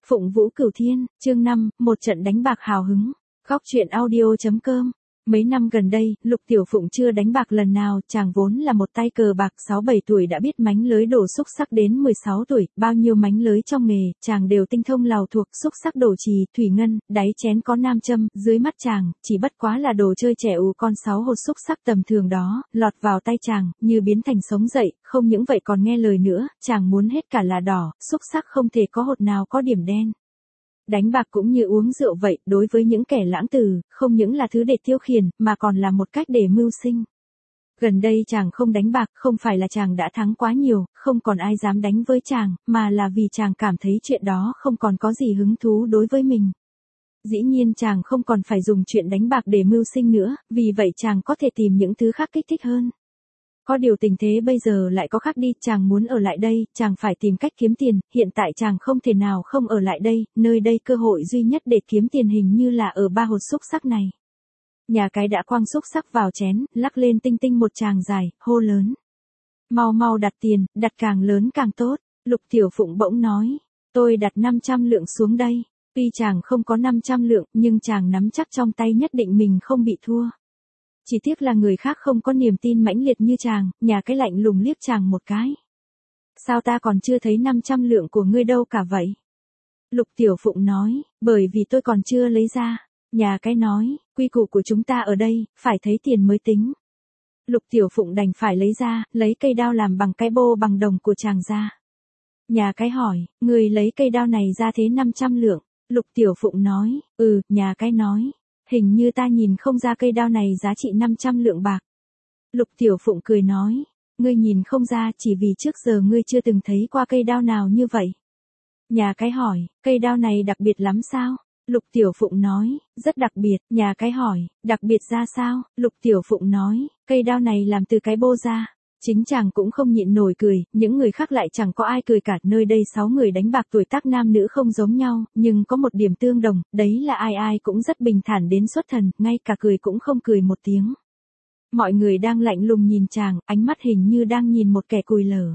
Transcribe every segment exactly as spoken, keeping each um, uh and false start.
Phụng Vũ Cửu Thiên, chương năm, một trận đánh bạc hào hứng. Góc truyện audio.com. Mấy năm gần đây, Lục Tiểu Phụng chưa đánh bạc lần nào, chàng vốn là một tay cờ bạc, sáu bảy tuổi đã biết mánh lưới đổ xúc xắc đến mười sáu tuổi, bao nhiêu mánh lưới trong nghề, chàng đều tinh thông lào thuộc, xúc xắc đổ chì, thủy ngân, đáy chén có nam châm, dưới mắt chàng, chỉ bất quá là đồ chơi trẻ ù con sáu hột xúc xắc tầm thường đó, lọt vào tay chàng, như biến thành sống dậy, không những vậy còn nghe lời nữa, chàng muốn hết cả là đỏ, xúc xắc không thể có hột nào có điểm đen. Đánh bạc cũng như uống rượu vậy, đối với những kẻ lãng tử, không những là thứ để tiêu khiển, mà còn là một cách để mưu sinh. Gần đây chàng không đánh bạc, không phải là chàng đã thắng quá nhiều, không còn ai dám đánh với chàng, mà là vì chàng cảm thấy chuyện đó không còn có gì hứng thú đối với mình. Dĩ nhiên chàng không còn phải dùng chuyện đánh bạc để mưu sinh nữa, vì vậy chàng có thể tìm những thứ khác kích thích hơn. Có điều tình thế bây giờ lại có khác đi, chàng muốn ở lại đây, chàng phải tìm cách kiếm tiền, hiện tại chàng không thể nào không ở lại đây, nơi đây cơ hội duy nhất để kiếm tiền hình như là ở ba hột xúc xắc này. Nhà cái đã quăng xúc xắc vào chén, lắc lên tinh tinh một tràng dài, hô lớn. Mau mau đặt tiền, đặt càng lớn càng tốt, Lục Tiểu Phụng bỗng nói, tôi đặt năm trăm lượng xuống đây, tuy chàng không có năm trăm lượng, nhưng chàng nắm chắc trong tay nhất định mình không bị thua. Chỉ tiếc là người khác không có niềm tin mãnh liệt như chàng, nhà cái lạnh lùng liếc chàng một cái. Sao ta còn chưa thấy năm trăm lượng của ngươi đâu cả vậy? Lục Tiểu Phụng nói, bởi vì tôi còn chưa lấy ra. Nhà cái nói, quy củ của chúng ta ở đây, phải thấy tiền mới tính. Lục Tiểu Phụng đành phải lấy ra, lấy cây đao làm bằng cái bô bằng đồng của chàng ra. Nhà cái hỏi, người lấy cây đao này ra thế năm trăm lượng. Lục Tiểu Phụng nói, ừ, nhà cái nói. Hình như ta nhìn không ra cây đao này giá trị năm trăm lượng bạc. Lục Tiểu Phụng cười nói, ngươi nhìn không ra chỉ vì trước giờ ngươi chưa từng thấy qua cây đao nào như vậy. Nhà cái hỏi, cây đao này đặc biệt lắm sao? Lục Tiểu Phụng nói, rất đặc biệt. Nhà cái hỏi, đặc biệt ra sao? Lục Tiểu Phụng nói, cây đao này làm từ cái bô ra. Chính chàng cũng không nhịn nổi cười, những người khác lại chẳng có ai cười cả, nơi đây sáu người đánh bạc tuổi tác nam nữ không giống nhau, nhưng có một điểm tương đồng, đấy là ai ai cũng rất bình thản đến xuất thần, ngay cả cười cũng không cười một tiếng. Mọi người đang lạnh lùng nhìn chàng, ánh mắt hình như đang nhìn một kẻ cùi lở.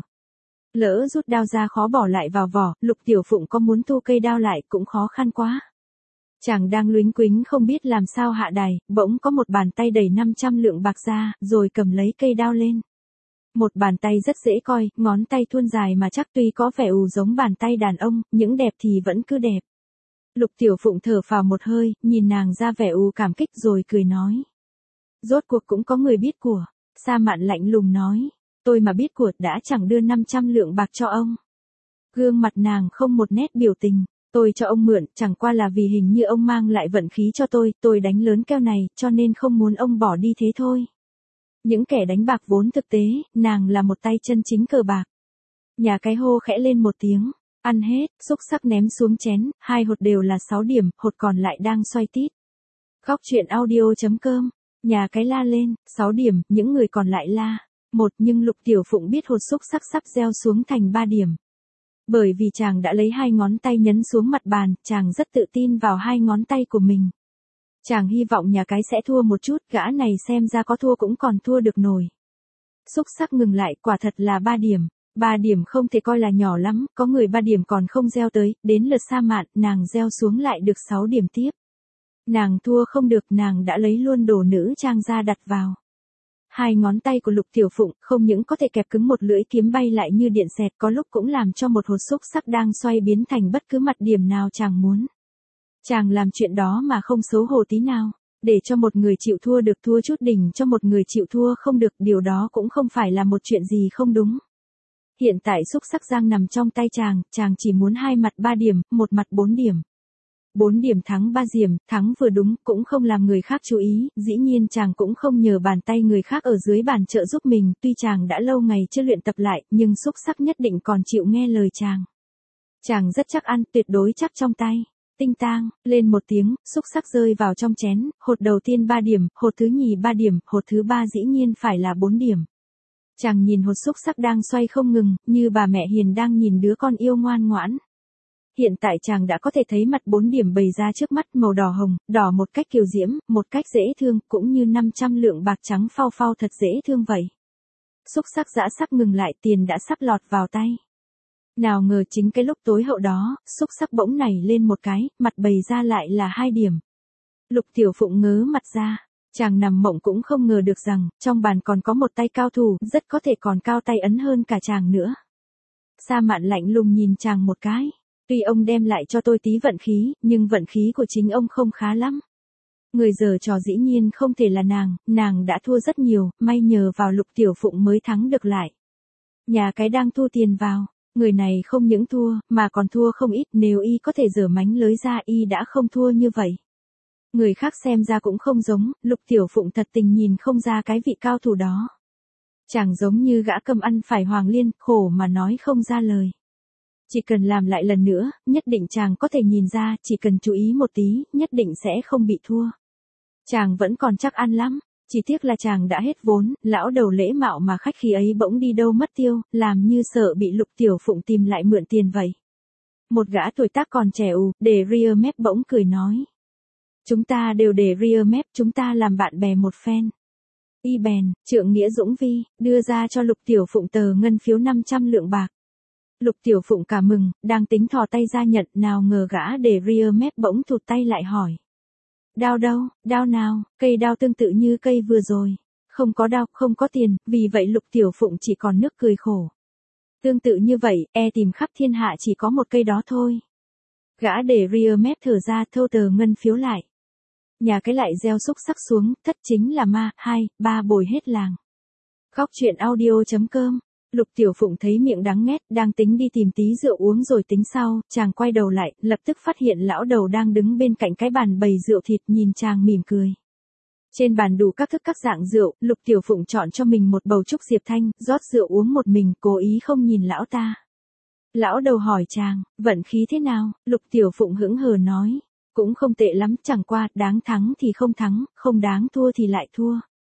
Lỡ rút đao ra khó bỏ lại vào vỏ, Lục Tiểu Phụng có muốn thu cây đao lại cũng khó khăn quá. Chàng đang luính quính không biết làm sao hạ đài, bỗng có một bàn tay đẩy năm trăm lượng bạc ra, rồi cầm lấy cây đao lên. Một bàn tay rất dễ coi, ngón tay thuôn dài mà chắc tuy có vẻ ù giống bàn tay đàn ông, những đẹp thì vẫn cứ đẹp. Lục Tiểu Phụng thở phào một hơi, nhìn nàng ra vẻ ù cảm kích rồi cười nói. Rốt cuộc cũng có người biết của. Sa Mạn lạnh lùng nói, tôi mà biết của đã chẳng đưa năm trăm lượng bạc cho ông. Gương mặt nàng không một nét biểu tình, tôi cho ông mượn, chẳng qua là vì hình như ông mang lại vận khí cho tôi, tôi đánh lớn keo này, cho nên không muốn ông bỏ đi thế thôi. Những kẻ đánh bạc vốn thực tế, nàng là một tay chân chính cờ bạc. Nhà cái hô khẽ lên một tiếng, ăn hết, xúc xắc ném xuống chén, hai hột đều là sáu điểm, hột còn lại đang xoay tít. Góc truyện audio.com, nhà cái la lên, sáu điểm, những người còn lại la, một nhưng Lục Tiểu Phụng biết hột xúc xắc sắp gieo xuống thành ba điểm. Bởi vì chàng đã lấy hai ngón tay nhấn xuống mặt bàn, chàng rất tự tin vào hai ngón tay của mình. Chàng hy vọng nhà cái sẽ thua một chút, gã này xem ra có thua cũng còn thua được nổi. Xúc xắc ngừng lại, quả thật là ba điểm. Ba điểm không thể coi là nhỏ lắm, có người ba điểm còn không gieo tới, đến lượt Sa Mạn, nàng gieo xuống lại được sáu điểm tiếp. Nàng thua không được, nàng đã lấy luôn đồ nữ trang ra đặt vào. Hai ngón tay của Lục Tiểu Phụng không những có thể kẹp cứng một lưỡi kiếm bay lại như điện xẹt, có lúc cũng làm cho một hột xúc xắc đang xoay biến thành bất cứ mặt điểm nào chàng muốn. Chàng làm chuyện đó mà không xấu hổ tí nào, để cho một người chịu thua được thua chút đỉnh cho một người chịu thua không được, điều đó cũng không phải là một chuyện gì không đúng. Hiện tại xúc xắc giang nằm trong tay chàng, chàng chỉ muốn hai mặt ba điểm, một mặt bốn điểm. Bốn điểm thắng ba điểm, thắng vừa đúng, cũng không làm người khác chú ý, dĩ nhiên chàng cũng không nhờ bàn tay người khác ở dưới bàn trợ giúp mình, tuy chàng đã lâu ngày chưa luyện tập lại, nhưng xúc xắc nhất định còn chịu nghe lời chàng. Chàng rất chắc ăn, tuyệt đối chắc trong tay. Tinh tang, lên một tiếng, xúc xắc rơi vào trong chén, hột đầu tiên ba điểm, hột thứ nhì ba điểm, hột thứ ba dĩ nhiên phải là bốn điểm. Chàng nhìn hột xúc xắc đang xoay không ngừng, như bà mẹ hiền đang nhìn đứa con yêu ngoan ngoãn. Hiện tại chàng đã có thể thấy mặt bốn điểm bày ra trước mắt, màu đỏ hồng, đỏ một cách kiều diễm, một cách dễ thương, cũng như năm trăm lượng bạc trắng phau phau thật dễ thương vậy. Xúc xắc dã sắc ngừng lại, tiền đã sắp lọt vào tay. Nào ngờ chính cái lúc tối hậu đó, xúc sắc bỗng nảy lên một cái, mặt bày ra lại là hai điểm. Lục Tiểu Phụng ngớ mặt ra, chàng nằm mộng cũng không ngờ được rằng, trong bàn còn có một tay cao thủ, rất có thể còn cao tay ấn hơn cả chàng nữa. Sa Mạn lạnh lùng nhìn chàng một cái, tuy ông đem lại cho tôi tí vận khí, nhưng vận khí của chính ông không khá lắm. Người giở trò dĩ nhiên không thể là nàng, nàng đã thua rất nhiều, may nhờ vào Lục Tiểu Phụng mới thắng được lại. Nhà cái đang thu tiền vào, người này không những thua, mà còn thua không ít, nếu y có thể giở mánh lới ra y đã không thua như vậy. Người khác xem ra cũng không giống, Lục Tiểu Phụng thật tình nhìn không ra cái vị cao thủ đó. Chàng giống như gã cầm ăn phải hoàng liên, khổ mà nói không ra lời. Chỉ cần làm lại lần nữa, nhất định chàng có thể nhìn ra, chỉ cần chú ý một tí, nhất định sẽ không bị thua. Chàng vẫn còn chắc ăn lắm, chỉ tiếc là chàng đã hết vốn, lão đầu lễ mạo mà khách khí ấy bỗng đi đâu mất tiêu, làm như sợ bị Lục Tiểu Phụng tìm lại mượn tiền vậy. Một gã tuổi tác còn trẻ ù, để ria mép bỗng cười nói. Chúng ta đều để ria mép, chúng ta làm bạn bè một phen. Y bèn, trượng nghĩa dũng vi, đưa ra cho Lục Tiểu Phụng tờ ngân phiếu năm trăm lượng bạc. Lục Tiểu Phụng cả mừng, đang tính thò tay ra nhận, nào ngờ gã để ria mép bỗng thụt tay lại hỏi. Đao đâu, đao nào, cây đao tương tự như cây vừa rồi. Không có đao, không có tiền, vì vậy Lục Tiểu Phụng chỉ còn nước cười khổ. Tương tự như vậy, e tìm khắp thiên hạ chỉ có một cây đó thôi. Gã để ria mép thở ra thâu tờ ngân phiếu lại. Nhà cái lại gieo xúc sắc xuống, thất chính là ma, hai, ba bồi hết làng. Góc truyện audio chấm com. Lục Tiểu Phụng thấy miệng đắng nghét, đang tính đi tìm tí rượu uống rồi tính sau, chàng quay đầu lại, lập tức phát hiện lão đầu đang đứng bên cạnh cái bàn bày rượu thịt nhìn chàng mỉm cười. Trên bàn đủ các thức các dạng rượu, Lục Tiểu Phụng chọn cho mình một bầu trúc Diệp Thanh, rót rượu uống một mình, cố ý không nhìn lão ta. Lão đầu hỏi chàng, vận khí thế nào? Lục Tiểu Phụng hững hờ nói, cũng không tệ lắm, chẳng qua, đáng thắng thì không thắng, không đáng thua thì lại thua.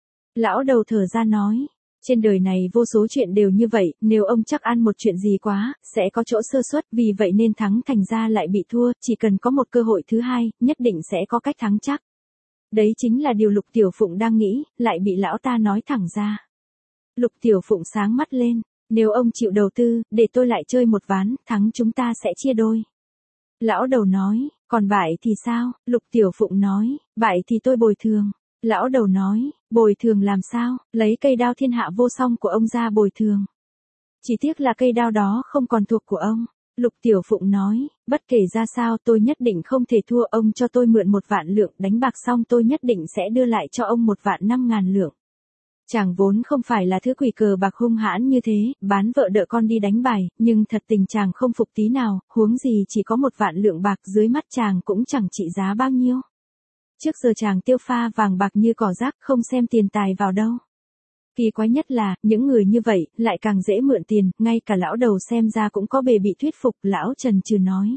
Lão đầu thở ra nói, trên đời này vô số chuyện đều như vậy, nếu ông chắc ăn một chuyện gì quá, sẽ có chỗ sơ suất, vì vậy nên thắng thành ra lại bị thua, chỉ cần có một cơ hội thứ hai, nhất định sẽ có cách thắng chắc. Đấy chính là điều Lục Tiểu Phụng đang nghĩ, lại bị lão ta nói thẳng ra. Lục Tiểu Phụng sáng mắt lên, nếu ông chịu đầu tư, để tôi lại chơi một ván, thắng chúng ta sẽ chia đôi. Lão đầu nói, còn bại thì sao? Lục Tiểu Phụng nói, bại thì tôi bồi thường. Lão đầu nói, bồi thường làm sao, lấy cây đao thiên hạ vô song của ông ra bồi thường. Chỉ tiếc là cây đao đó không còn thuộc của ông. Lục Tiểu Phụng nói, bất kể ra sao tôi nhất định không thể thua, ông cho tôi mượn một vạn lượng, đánh bạc xong tôi nhất định sẽ đưa lại cho ông một vạn năm ngàn lượng. Chàng vốn không phải là thứ quỷ cờ bạc hung hãn như thế, bán vợ đỡ con đi đánh bài, nhưng thật tình chàng không phục tí nào, huống gì chỉ có một vạn lượng bạc, dưới mắt chàng cũng chẳng trị giá bao nhiêu. Trước giờ chàng tiêu pha vàng bạc như cỏ rác, không xem tiền tài vào đâu. Kỳ quái nhất là, những người như vậy, lại càng dễ mượn tiền, ngay cả lão đầu xem ra cũng có bề bị thuyết phục, lão chần chừ nói.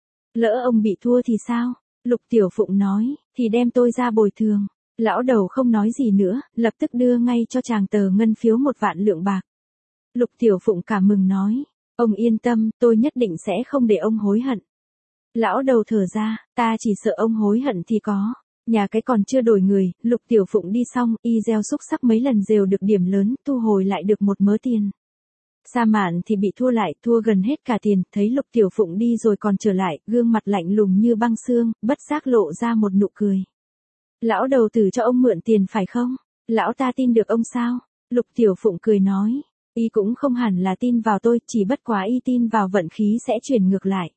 Lỡ ông bị thua thì sao? Lục Tiểu Phụng nói, thì đem tôi ra bồi thường. Lão đầu không nói gì nữa, lập tức đưa ngay cho chàng tờ ngân phiếu một vạn lượng bạc. Lục Tiểu Phụng cảm mừng nói, ông yên tâm, tôi nhất định sẽ không để ông hối hận. Lão đầu thở ra, ta chỉ sợ ông hối hận thì có. Nhà cái còn chưa đổi người, Lục Tiểu Phụng đi xong, y gieo xúc sắc mấy lần rều được điểm lớn, thu hồi lại được một mớ tiền. Sa Mạn thì bị thua lại, thua gần hết cả tiền, thấy Lục Tiểu Phụng đi rồi còn trở lại, gương mặt lạnh lùng như băng xương, bất giác lộ ra một nụ cười. Lão đầu tử cho ông mượn tiền phải không? Lão ta tin được ông sao? Lục Tiểu Phụng cười nói, y cũng không hẳn là tin vào tôi, chỉ bất quá y tin vào vận khí sẽ chuyển ngược lại.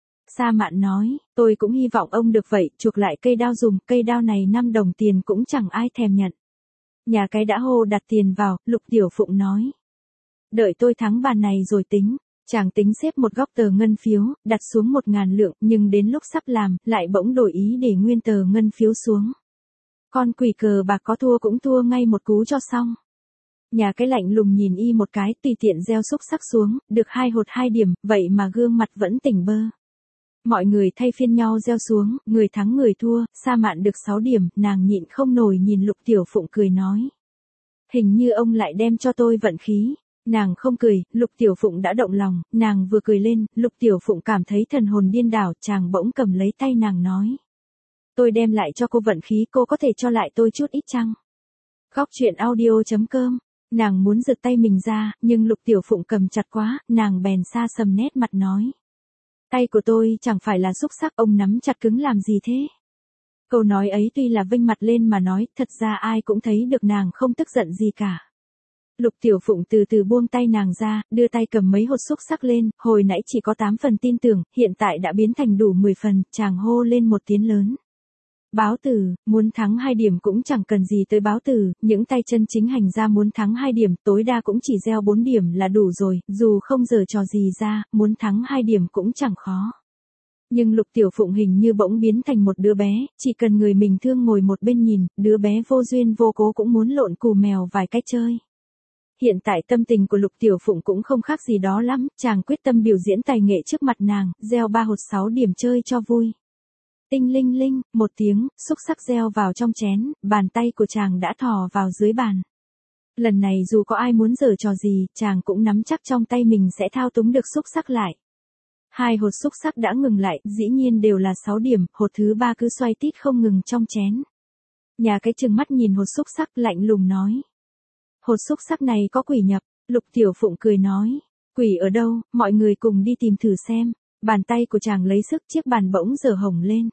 Sa Mạn nói, tôi cũng hy vọng ông được vậy, chuộc lại cây đao dùng, cây đao này năm đồng tiền cũng chẳng ai thèm nhận. Nhà cái đã hô đặt tiền vào, Lục Tiểu Phụng nói. Đợi tôi thắng bàn này rồi tính, chàng tính xếp một góc tờ ngân phiếu, đặt xuống một ngàn lượng, nhưng đến lúc sắp làm, lại bỗng đổi ý để nguyên tờ ngân phiếu xuống. Con quỷ cờ bạc có thua cũng thua ngay một cú cho xong. Nhà cái lạnh lùng nhìn y một cái, tùy tiện gieo xúc sắc xuống, được hai hột hai điểm, vậy mà gương mặt vẫn tỉnh bơ. Mọi người thay phiên nhau gieo xuống, người thắng người thua, Sa Mạn được sáu điểm, nàng nhịn không nổi nhìn Lục Tiểu Phụng cười nói. Hình như ông lại đem cho tôi vận khí. Nàng không cười, Lục Tiểu Phụng đã động lòng, nàng vừa cười lên, Lục Tiểu Phụng cảm thấy thần hồn điên đảo, chàng bỗng cầm lấy tay nàng nói. Tôi đem lại cho cô vận khí, cô có thể cho lại tôi chút ít chăng? Góc truyện audio chấm com Nàng muốn giật tay mình ra, nhưng Lục Tiểu Phụng cầm chặt quá, nàng bèn xa sầm nét mặt nói. Tay của tôi chẳng phải là xúc xắc, ông nắm chặt cứng làm gì thế? Câu nói ấy tuy là vênh mặt lên mà nói, thật ra ai cũng thấy được nàng không tức giận gì cả. Lục Tiểu Phụng từ từ buông tay nàng ra, đưa tay cầm mấy hột xúc xắc lên, hồi nãy chỉ có tám phần tin tưởng, hiện tại đã biến thành đủ mười phần, chàng hô lên một tiếng lớn. Báo tử, muốn thắng hai điểm cũng chẳng cần gì tới báo tử, những tay chân chính hành ra muốn thắng hai điểm, tối đa cũng chỉ gieo bốn điểm là đủ rồi, dù không giở trò gì ra, muốn thắng hai điểm cũng chẳng khó. Nhưng Lục Tiểu Phụng hình như bỗng biến thành một đứa bé, chỉ cần người mình thương ngồi một bên nhìn, đứa bé vô duyên vô cố cũng muốn lộn cù mèo vài cái chơi. Hiện tại tâm tình của Lục Tiểu Phụng cũng không khác gì đó lắm, chàng quyết tâm biểu diễn tài nghệ trước mặt nàng, gieo ba hột sáu điểm chơi cho vui. Tinh linh linh, một tiếng, xúc xắc gieo vào trong chén, bàn tay của chàng đã thò vào dưới bàn. Lần này dù có ai muốn giở trò gì, chàng cũng nắm chắc trong tay mình sẽ thao túng được xúc xắc lại. Hai hột xúc xắc đã ngừng lại, dĩ nhiên đều là sáu điểm, hột thứ ba cứ xoay tít không ngừng trong chén. Nhà cái trừng mắt nhìn hột xúc xắc lạnh lùng nói. Hột xúc xắc này có quỷ nhập, Lục Tiểu Phụng cười nói. Quỷ ở đâu, mọi người cùng đi tìm thử xem. Bàn tay của chàng lấy sức, chiếc bàn bỗng dở hồng lên.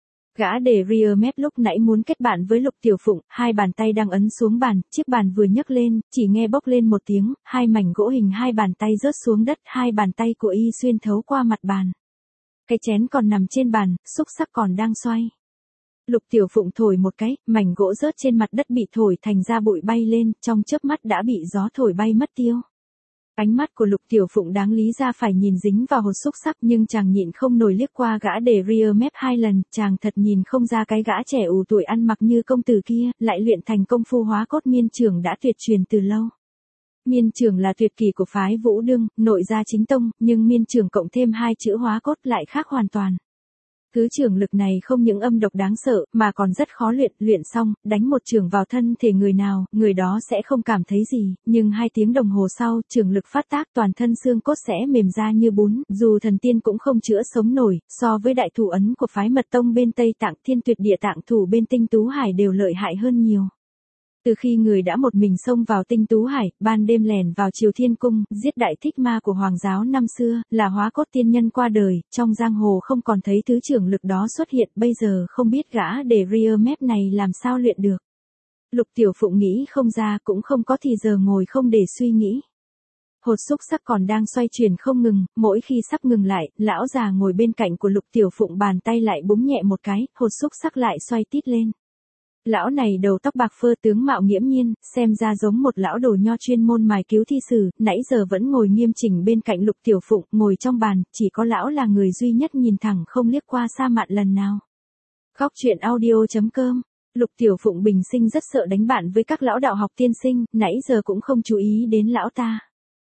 Gã để Ria Mép lúc nãy muốn kết bạn với Lục Tiểu Phụng, hai bàn tay đang ấn xuống bàn, chiếc bàn vừa nhấc lên, chỉ nghe bốc lên một tiếng, hai mảnh gỗ hình hai bàn tay rớt xuống đất, hai bàn tay của y xuyên thấu qua mặt bàn. Cái chén còn nằm trên bàn, xúc xắc còn đang xoay. Lục Tiểu Phụng thổi một cái, mảnh gỗ rớt trên mặt đất bị thổi thành ra bụi bay lên, trong chớp mắt đã bị gió thổi bay mất tiêu. Ánh mắt của Lục Tiểu Phụng đáng lý ra phải nhìn dính vào hột xúc xắc, nhưng chàng nhịn không nổi liếc qua gã để Ria Mép hai lần, chàng thật nhìn không ra cái gã trẻ ù tuổi ăn mặc như công tử kia, lại luyện thành công phu hóa cốt miên trưởng đã tuyệt truyền từ lâu. Miên trưởng là tuyệt kỹ của phái Vũ Đương, nội gia chính tông, nhưng miên trưởng cộng thêm hai chữ hóa cốt lại khác hoàn toàn. Thứ trưởng lực này không những âm độc đáng sợ, mà còn rất khó luyện, luyện xong, đánh một trưởng vào thân thể người nào, người đó sẽ không cảm thấy gì, nhưng hai tiếng đồng hồ sau, trưởng lực phát tác toàn thân xương cốt sẽ mềm ra như bún, dù thần tiên cũng không chữa sống nổi, so với đại thủ ấn của phái Mật Tông bên Tây Tạng, Thiên Tuyệt Địa Tạng thủ bên Tinh Tú Hải đều lợi hại hơn nhiều. Từ khi người đã một mình xông vào Tinh Tú Hải, ban đêm lẻn vào Triều Thiên Cung, giết đại thích ma của Hoàng giáo năm xưa, là hóa cốt tiên nhân qua đời, trong giang hồ không còn thấy thứ trưởng lực đó xuất hiện, bây giờ không biết gã để Ria Mép này làm sao luyện được. Lục Tiểu Phụng nghĩ không ra, cũng không có thì giờ ngồi không để suy nghĩ. Hột xúc xắc còn đang xoay chuyển không ngừng, mỗi khi sắp ngừng lại, lão già ngồi bên cạnh của Lục Tiểu Phụng bàn tay lại búng nhẹ một cái, hột xúc xắc lại xoay tít lên. Lão này đầu tóc bạc phơ, tướng mạo nghiễm nhiên, xem ra giống một lão đồ nho chuyên môn mài cứu thi sử, nãy giờ vẫn ngồi nghiêm chỉnh bên cạnh Lục Tiểu Phụng, ngồi trong bàn, chỉ có lão là người duy nhất nhìn thẳng không liếc qua Sa Mạn lần nào. Góc truyện audio chấm com. Lục Tiểu Phụng bình sinh rất sợ đánh bạn với các lão đạo học tiên sinh, nãy giờ cũng không chú ý đến lão ta.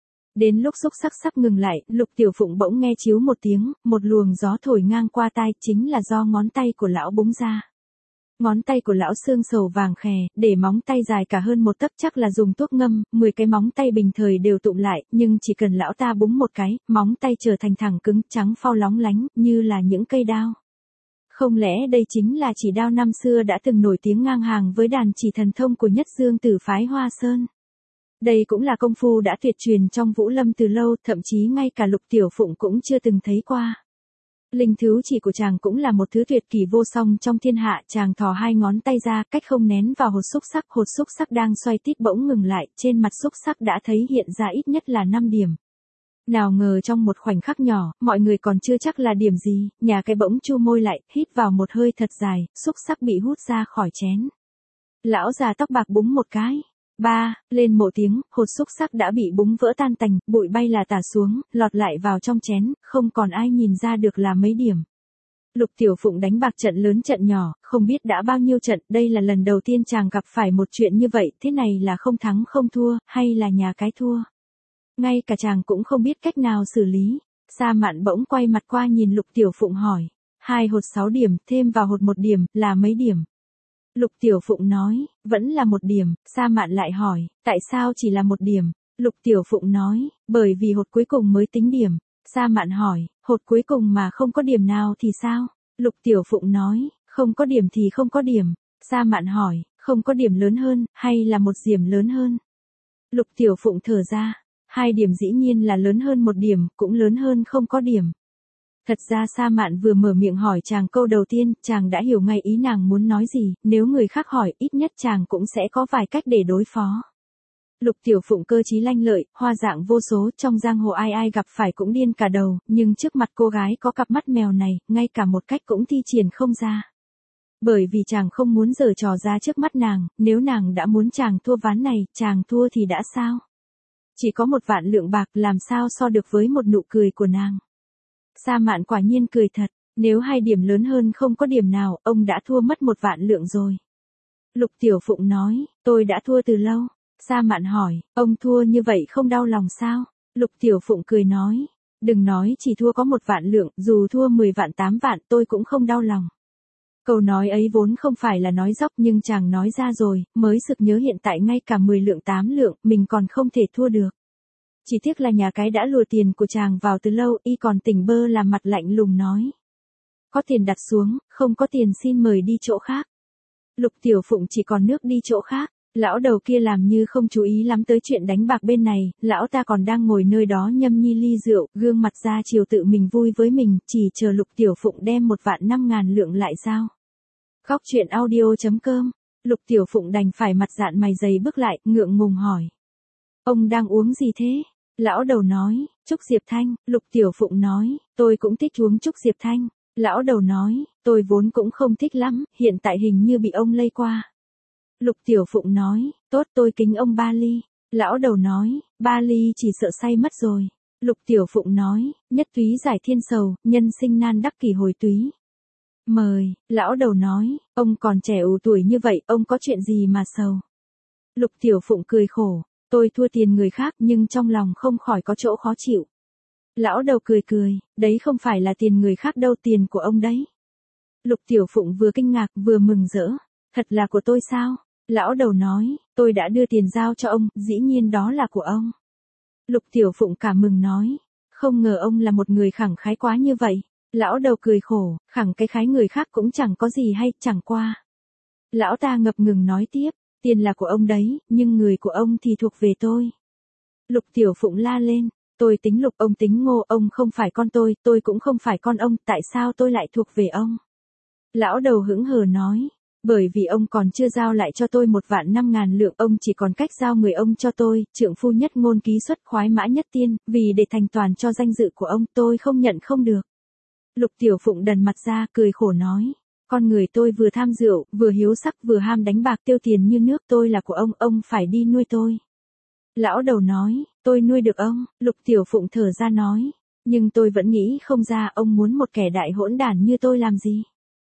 Đến lúc xúc sắc sắp ngừng lại, Lục Tiểu Phụng bỗng nghe chíu một tiếng, một luồng gió thổi ngang qua tai, chính là do ngón tay của lão búng ra. Ngón tay của lão xương sầu vàng khè, để móng tay dài cả hơn một tấc chắc là dùng thuốc ngâm, mười cái móng tay bình thời đều tụm lại, nhưng chỉ cần lão ta búng một cái, móng tay trở thành thẳng cứng, trắng phau lóng lánh, như là những cây đao. Không lẽ đây chính là chỉ đao năm xưa đã từng nổi tiếng ngang hàng với đàn chỉ thần thông của Nhất Dương Tử phái Hoa Sơn? Đây cũng là công phu đã tuyệt truyền trong Vũ Lâm từ lâu, thậm chí ngay cả Lục Tiểu Phụng cũng chưa từng thấy qua. Linh thứ chỉ của chàng cũng là một thứ tuyệt kỳ vô song trong thiên hạ, chàng thò hai ngón tay ra, cách không nén vào hột xúc sắc, hột xúc sắc đang xoay tít bỗng ngừng lại, trên mặt xúc sắc đã thấy hiện ra ít nhất là năm điểm. Nào ngờ trong một khoảnh khắc nhỏ, mọi người còn chưa chắc là điểm gì, nhà cái bỗng chu môi lại, hít vào một hơi thật dài, xúc sắc bị hút ra khỏi chén. Lão già tóc bạc búng một cái. Ba, lên một tiếng, hột xúc sắc đã bị búng vỡ tan tành, bụi bay là tả xuống, lọt lại vào trong chén, không còn ai nhìn ra được là mấy điểm. Lục Tiểu Phụng đánh bạc trận lớn trận nhỏ, không biết đã bao nhiêu trận, đây là lần đầu tiên chàng gặp phải một chuyện như vậy, thế này là không thắng không thua, hay là nhà cái thua. Ngay cả chàng cũng không biết cách nào xử lý. Sa Mạn bỗng quay mặt qua nhìn Lục Tiểu Phụng hỏi, hai hột sáu điểm, thêm vào hột một điểm, là mấy điểm? Lục Tiểu Phụng nói, vẫn là một điểm. Sa Mạn lại hỏi, tại sao chỉ là một điểm? Lục Tiểu Phụng nói, bởi vì hột cuối cùng mới tính điểm. Sa Mạn hỏi, hột cuối cùng mà không có điểm nào thì sao? Lục Tiểu Phụng nói, không có điểm thì không có điểm. Sa Mạn hỏi, không có điểm lớn hơn, hay là một điểm lớn hơn? Lục Tiểu Phụng thở ra, hai điểm dĩ nhiên là lớn hơn một điểm, cũng lớn hơn không có điểm. Thật ra Sa Mạn vừa mở miệng hỏi chàng câu đầu tiên, chàng đã hiểu ngay ý nàng muốn nói gì, nếu người khác hỏi, ít nhất chàng cũng sẽ có vài cách để đối phó. Lục Tiểu Phụng cơ trí lanh lợi, hoa dạng vô số, trong giang hồ ai ai gặp phải cũng điên cả đầu, nhưng trước mặt cô gái có cặp mắt mèo này, ngay cả một cách cũng thi triển không ra. Bởi vì chàng không muốn giở trò ra trước mắt nàng, nếu nàng đã muốn chàng thua ván này, chàng thua thì đã sao? Chỉ có một vạn lượng bạc làm sao so được với một nụ cười của nàng. Sa Mạn quả nhiên cười thật, nếu hai điểm lớn hơn không có điểm nào, ông đã thua mất một vạn lượng rồi. Lục Tiểu Phụng nói, tôi đã thua từ lâu. Sa Mạn hỏi, ông thua như vậy không đau lòng sao? Lục Tiểu Phụng cười nói, đừng nói chỉ thua có một vạn lượng, dù thua mười vạn tám vạn tôi cũng không đau lòng. Câu nói ấy vốn không phải là nói dóc nhưng chàng nói ra rồi, mới sực nhớ hiện tại ngay cả mười lượng tám lượng, mình còn không thể thua được. Chỉ tiếc là nhà cái đã lùa tiền của chàng vào từ lâu, y còn tỉnh bơ làm mặt lạnh lùng nói. Có tiền đặt xuống, không có tiền xin mời đi chỗ khác. Lục Tiểu Phụng chỉ còn nước đi chỗ khác. Lão đầu kia làm như không chú ý lắm tới chuyện đánh bạc bên này, lão ta còn đang ngồi nơi đó nhâm nhi ly rượu, gương mặt ra chiều tự mình vui với mình, chỉ chờ Lục Tiểu Phụng đem một vạn năm ngàn lượng lại giao. Góc truyện audio chấm com, Lục Tiểu Phụng đành phải mặt dạn mày dày bước lại, ngượng ngùng hỏi. Ông đang uống gì thế? Lão đầu nói, Trúc Diệp Thanh. Lục Tiểu Phụng nói, tôi cũng thích uống Trúc Diệp Thanh. Lão đầu nói, tôi vốn cũng không thích lắm, hiện tại hình như bị ông lây qua. Lục Tiểu Phụng nói, tốt tôi kính ông ba ly. Lão đầu nói, ba ly chỉ sợ say mất rồi. Lục Tiểu Phụng nói, nhất túy giải thiên sầu, nhân sinh nan đắc kỳ hồi túy. Mời. Lão đầu nói, ông còn trẻ ủ tuổi như vậy, ông có chuyện gì mà sầu? Lục Tiểu Phụng cười khổ, tôi thua tiền người khác nhưng trong lòng không khỏi có chỗ khó chịu. Lão đầu cười cười, đấy không phải là tiền người khác đâu, tiền của ông đấy. Lục Tiểu Phụng vừa kinh ngạc vừa mừng rỡ, thật là của tôi sao? Lão đầu nói, tôi đã đưa tiền giao cho ông, dĩ nhiên đó là của ông. Lục Tiểu Phụng cảm mừng nói, không ngờ ông là một người khẳng khái quá như vậy. Lão đầu cười khổ, khẳng cái khái người khác cũng chẳng có gì hay, chẳng qua. Lão ta ngập ngừng nói tiếp, tiền là của ông đấy, nhưng người của ông thì thuộc về tôi. Lục Tiểu Phụng la lên, tôi tính Lục, ông tính Ngô, ông không phải con tôi, tôi cũng không phải con ông, tại sao tôi lại thuộc về ông? Lão đầu hững hờ nói, bởi vì ông còn chưa giao lại cho tôi một vạn năm ngàn lượng, ông chỉ còn cách giao người ông cho tôi, trượng phu nhất ngôn ký xuất khoái mã nhất tiên, vì để thành toàn cho danh dự của ông, tôi không nhận không được. Lục Tiểu Phụng đần mặt ra, cười khổ nói, con người tôi vừa tham rượu, vừa hiếu sắc, vừa ham đánh bạc tiêu tiền như nước, tôi là của ông, ông phải đi nuôi tôi. Lão đầu nói, tôi nuôi được ông. Lục Tiểu Phụng thở ra nói, nhưng tôi vẫn nghĩ không ra ông muốn một kẻ đại hỗn đản như tôi làm gì.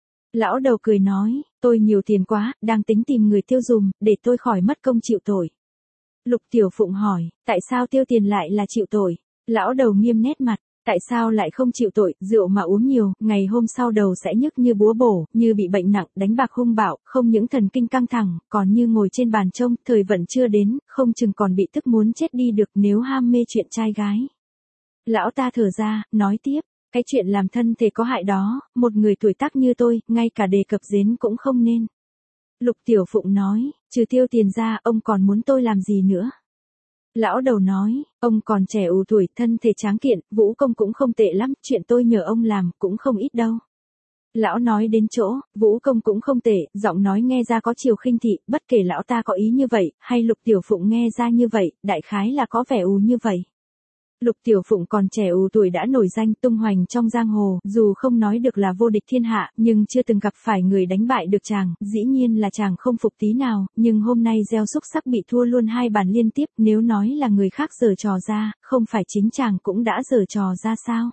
Lão đầu cười nói, tôi nhiều tiền quá, đang tính tìm người tiêu dùng, để tôi khỏi mất công chịu tội. Lục Tiểu Phụng hỏi, tại sao tiêu tiền lại là chịu tội? Lão đầu nghiêm nét mặt, tại sao lại không chịu tội, rượu mà uống nhiều, ngày hôm sau đầu sẽ nhức như búa bổ, như bị bệnh nặng, đánh bạc hung bạo, không những thần kinh căng thẳng, còn như ngồi trên bàn trông, thời vận chưa đến, không chừng còn bị tức muốn chết đi được nếu ham mê chuyện trai gái. Lão ta thở ra, nói tiếp, cái chuyện làm thân thể có hại đó, một người tuổi tác như tôi, ngay cả đề cập đến cũng không nên. Lục Tiểu Phụng nói, trừ tiêu tiền ra, ông còn muốn tôi làm gì nữa? Lão đầu nói, ông còn trẻ ù tuổi, thân thể tráng kiện, vũ công cũng không tệ lắm, chuyện tôi nhờ ông làm cũng không ít đâu. Lão nói đến chỗ, vũ công cũng không tệ, giọng nói nghe ra có chiều khinh thị, bất kể lão ta có ý như vậy, hay Lục Tiểu Phụng nghe ra như vậy, đại khái là có vẻ ù như vậy. Lục Tiểu Phụng còn trẻ ù tuổi đã nổi danh tung hoành trong giang hồ, dù không nói được là vô địch thiên hạ, nhưng chưa từng gặp phải người đánh bại được chàng, dĩ nhiên là chàng không phục tí nào, nhưng hôm nay gieo xúc sắc bị thua luôn hai bàn liên tiếp, nếu nói là người khác giở trò ra, không phải chính chàng cũng đã giở trò ra sao?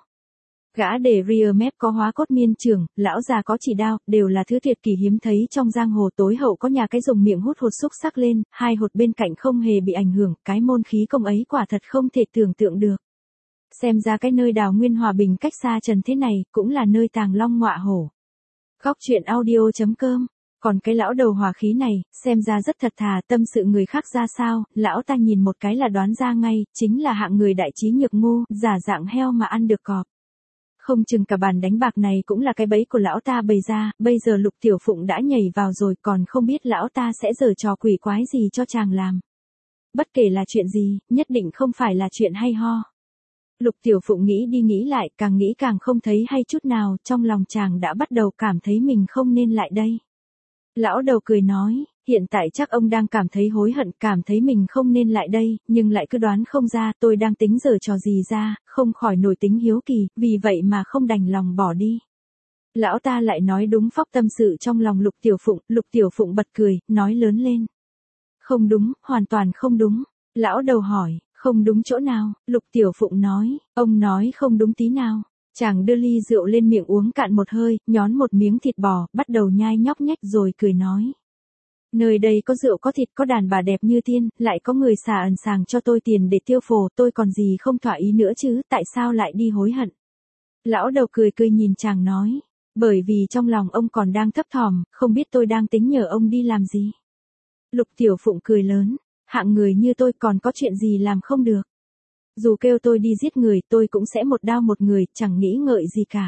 Gã để rear mép có hóa cốt miên trưởng, lão già có chỉ đao, đều là thứ tuyệt kỳ hiếm thấy trong giang hồ, tối hậu có nhà cái dùng miệng hút hột xúc sắc lên, hai hột bên cạnh không hề bị ảnh hưởng, cái môn khí công ấy quả thật không thể tưởng tượng được. Xem ra cái nơi đào nguyên hòa bình cách xa trần thế này, cũng là nơi tàng long ngọa hổ. Góc truyện audio chấm com. Còn cái lão đầu hòa khí này, xem ra rất thật thà, tâm sự người khác ra sao, lão ta nhìn một cái là đoán ra ngay, chính là hạng người đại trí nhược ngu, giả dạng heo mà ăn được cọp. Không chừng cả bàn đánh bạc này cũng là cái bẫy của lão ta bày ra, bây giờ Lục Tiểu Phụng đã nhảy vào rồi, còn không biết lão ta sẽ giở trò quỷ quái gì cho chàng làm. bất kể là chuyện gì, nhất định không phải là chuyện hay ho. Lục Tiểu Phụng nghĩ đi nghĩ lại, càng nghĩ càng không thấy hay chút nào, trong lòng chàng đã bắt đầu cảm thấy mình không nên lại đây. Lão đầu cười nói, hiện tại chắc ông đang cảm thấy hối hận, cảm thấy mình không nên lại đây, nhưng lại cứ đoán không ra, tôi đang tính giở trò gì ra, không khỏi nổi tính hiếu kỳ, vì vậy mà không đành lòng bỏ đi. Lão ta lại nói đúng phóc tâm sự trong lòng Lục Tiểu Phụng, Lục Tiểu Phụng bật cười, nói lớn lên. Không đúng, hoàn toàn không đúng. Lão đầu hỏi, không đúng chỗ nào? Lục Tiểu Phụng nói, ông nói không đúng tí nào. Chàng đưa ly rượu lên miệng uống cạn một hơi, nhón một miếng thịt bò, bắt đầu nhai nhóc nhách rồi cười nói. Nơi đây có rượu có thịt có đàn bà đẹp như tiên, lại có người xả ẩn sàng cho tôi tiền để tiêu phồ, tôi còn gì không thỏa ý nữa chứ, tại sao lại đi hối hận? Lão đầu cười cười nhìn chàng nói, bởi vì trong lòng ông còn đang thấp thỏm, không biết tôi đang tính nhờ ông đi làm gì. Lục Tiểu Phụng cười lớn, hạng người như tôi còn có chuyện gì làm không được. Dù kêu tôi đi giết người, tôi cũng sẽ một đao một người, chẳng nghĩ ngợi gì cả.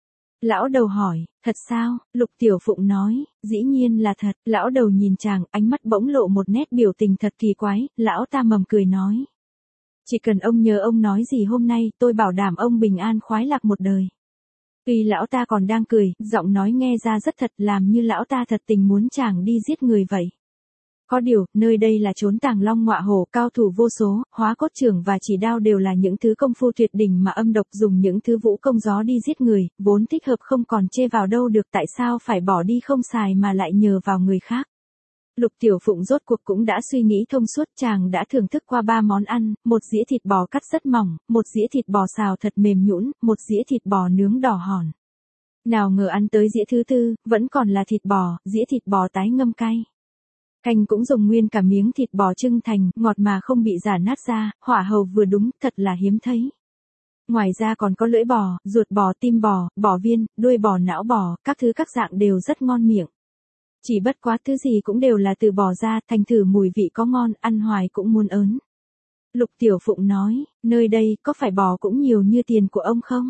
Lão đầu hỏi, thật sao? Lục Tiểu Phụng nói, dĩ nhiên là thật. Lão đầu nhìn chàng, ánh mắt bỗng lộ một nét biểu tình thật kỳ quái, lão ta mầm cười nói. Chỉ cần ông nhớ ông nói gì hôm nay, tôi bảo đảm ông bình an khoái lạc một đời. Tuy lão ta còn đang cười, giọng nói nghe ra rất thật, làm như lão ta thật tình muốn chàng đi giết người vậy. Có điều, nơi đây là chốn tàng long ngọa hổ, cao thủ vô số, hóa cốt trưởng và chỉ đao đều là những thứ công phu tuyệt đỉnh mà âm độc dùng những thứ vũ công gió đi giết người, vốn thích hợp không còn chê vào đâu được, tại sao phải bỏ đi không xài mà lại nhờ vào người khác. Lục Tiểu Phụng rốt cuộc cũng đã suy nghĩ thông suốt, chàng đã thưởng thức qua ba món ăn, một dĩa thịt bò cắt rất mỏng, một dĩa thịt bò xào thật mềm nhũn, một dĩa thịt bò nướng đỏ hòn. Nào ngờ ăn tới dĩa thứ tư, vẫn còn là thịt bò, dĩa thịt bò tái ngâm cay. Canh cũng dùng nguyên cả miếng thịt bò trưng thành, ngọt mà không bị rả nát ra, hỏa hầu vừa đúng, thật là hiếm thấy. Ngoài ra còn có lưỡi bò, ruột bò, tim bò, bò viên, đuôi bò, não bò, các thứ các dạng đều rất ngon miệng. Chỉ bất quá thứ gì cũng đều là từ bò ra, thành thử mùi vị có ngon, ăn hoài cũng muốn ớn. Lục Tiểu Phụng nói, nơi đây có phải bò cũng nhiều như tiền của ông không?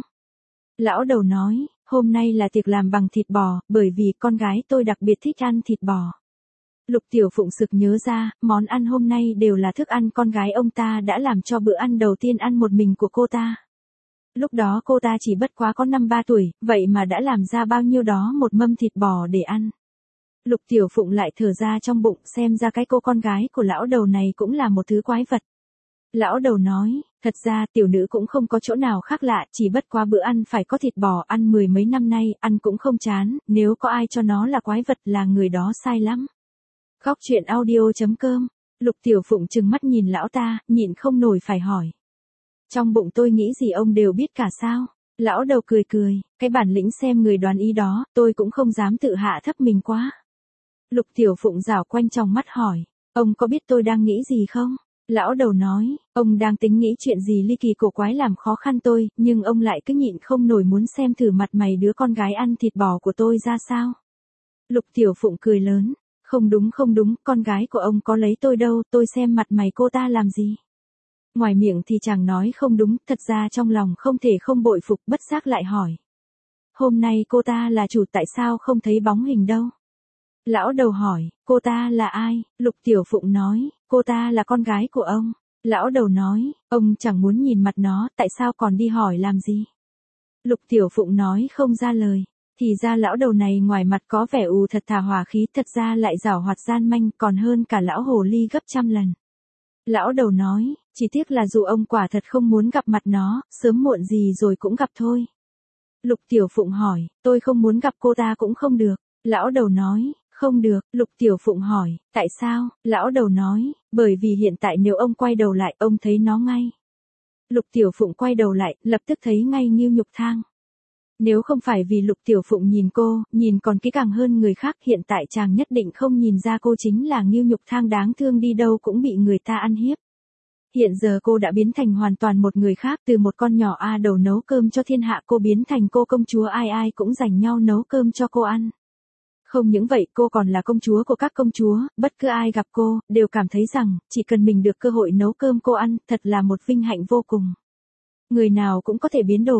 Lão đầu nói, hôm nay là tiệc làm bằng thịt bò, bởi vì con gái tôi đặc biệt thích ăn thịt bò. Lục Tiểu Phụng sực nhớ ra, món ăn hôm nay đều là thức ăn con gái ông ta đã làm cho bữa ăn đầu tiên ăn một mình của cô ta. Lúc đó cô ta chỉ bất quá có năm ba tuổi, vậy mà đã làm ra bao nhiêu đó một mâm thịt bò để ăn. Lục Tiểu Phụng lại thở ra trong bụng, xem ra cái cô con gái của lão đầu này cũng là một thứ quái vật. Lão đầu nói, thật ra tiểu nữ cũng không có chỗ nào khác lạ, chỉ bất quá bữa ăn phải có thịt bò, ăn mười mấy năm nay, ăn cũng không chán, nếu có ai cho nó là quái vật là người đó sai lắm. Góc truyện audio chấm com. Lục Tiểu Phụng trừng mắt nhìn lão ta, nhịn không nổi phải hỏi. Trong bụng tôi nghĩ gì ông đều biết cả sao? Lão đầu cười cười, cái bản lĩnh xem người đoán ý đó, tôi cũng không dám tự hạ thấp mình quá. Lục Tiểu Phụng rảo quanh trong mắt hỏi, ông có biết tôi đang nghĩ gì không? Lão đầu nói, ông đang tính nghĩ chuyện gì ly kỳ cổ quái làm khó khăn tôi, nhưng ông lại cứ nhịn không nổi muốn xem thử mặt mày đứa con gái ăn thịt bò của tôi ra sao. Lục Tiểu Phụng cười lớn, không đúng không đúng, con gái của ông có lấy tôi đâu, tôi xem mặt mày cô ta làm gì. Ngoài miệng thì chàng nói không đúng, thật ra trong lòng không thể không bội phục, bất giác lại hỏi. Hôm nay cô ta là chủ, tại sao không thấy bóng hình đâu? Lão đầu hỏi, cô ta là ai? Lục Tiểu Phụng nói, cô ta là con gái của ông. Lão đầu nói, ông chẳng muốn nhìn mặt nó, tại sao còn đi hỏi làm gì? Lục Tiểu Phụng nói không ra lời. Thì ra lão đầu này ngoài mặt có vẻ ù thật thà hòa khí, thật ra lại giảo hoạt gian manh, còn hơn cả lão hồ ly gấp trăm lần. Lão đầu nói, chỉ tiếc là dù ông quả thật không muốn gặp mặt nó, sớm muộn gì rồi cũng gặp thôi. Lục Tiểu Phụng hỏi, tôi không muốn gặp cô ta cũng không được. Lão đầu nói, không được. Lục Tiểu Phụng hỏi, tại sao? Lão đầu nói, bởi vì hiện tại nếu ông quay đầu lại, ông thấy nó ngay. Lục Tiểu Phụng quay đầu lại, lập tức thấy ngay Ngưu Nhục Thang. Nếu không phải vì Lục Tiểu Phụng nhìn cô, nhìn còn kỹ càng hơn người khác, hiện tại chàng nhất định không nhìn ra cô chính là Ngưu Nhục Thang đáng thương, đi đâu cũng bị người ta ăn hiếp. Hiện giờ cô đã biến thành hoàn toàn một người khác, từ một con nhỏ a đầu nấu cơm cho thiên hạ, cô biến thành cô công chúa ai ai cũng giành nhau nấu cơm cho cô ăn. Không những vậy, cô còn là công chúa của các công chúa, bất cứ ai gặp cô, đều cảm thấy rằng, chỉ cần mình được cơ hội nấu cơm cô ăn, thật là một vinh hạnh vô cùng. Người nào cũng có thể biến đổi.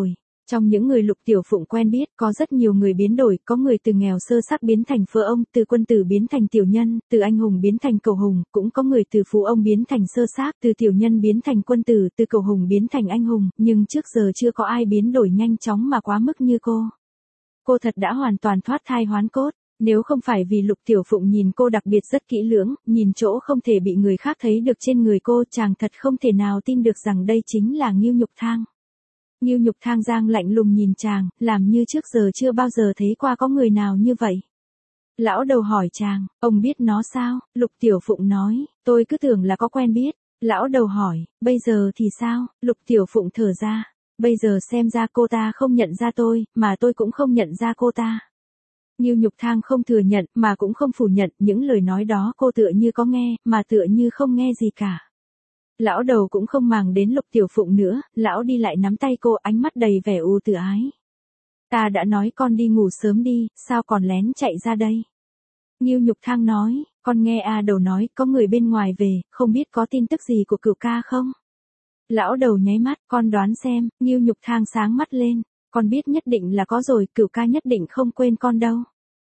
Trong những người Lục Tiểu Phụng quen biết, có rất nhiều người biến đổi, có người từ nghèo sơ xác biến thành phơ ông, từ quân tử biến thành tiểu nhân, từ anh hùng biến thành cầu hùng, cũng có người từ phú ông biến thành sơ xác, từ tiểu nhân biến thành quân tử, từ cầu hùng biến thành anh hùng, nhưng trước giờ chưa có ai biến đổi nhanh chóng mà quá mức như cô. Cô thật đã hoàn toàn thoát thai hoán cốt. Nếu không phải vì Lục Tiểu Phụng nhìn cô đặc biệt rất kỹ lưỡng, nhìn chỗ không thể bị người khác thấy được trên người cô, chàng thật không thể nào tin được rằng đây chính là Ngưu Nhục Thang. Ngưu Nhục Thang giang lạnh lùng nhìn chàng, làm như trước giờ chưa bao giờ thấy qua có người nào như vậy. Lão đầu hỏi chàng, ông biết nó sao? Lục Tiểu Phụng nói, tôi cứ tưởng là có quen biết. Lão đầu hỏi, bây giờ thì sao? Lục Tiểu Phụng thở ra, bây giờ xem ra cô ta không nhận ra tôi, mà tôi cũng không nhận ra cô ta. Ngưu Nhục Thang không thừa nhận, mà cũng không phủ nhận, những lời nói đó cô tựa như có nghe, mà tựa như không nghe gì cả. Lão đầu cũng không màng đến Lục Tiểu Phụng nữa, lão đi lại nắm tay cô, ánh mắt đầy vẻ u từ ái. Ta đã nói con đi ngủ sớm đi, sao còn lén chạy ra đây? Ngưu Nhục Thang nói, con nghe A đầu nói, có người bên ngoài về, không biết có tin tức gì của Cửu ca không? Lão đầu nháy mắt, con đoán xem. Ngưu Nhục Thang sáng mắt lên, con biết nhất định là có rồi, Cửu ca nhất định không quên con đâu.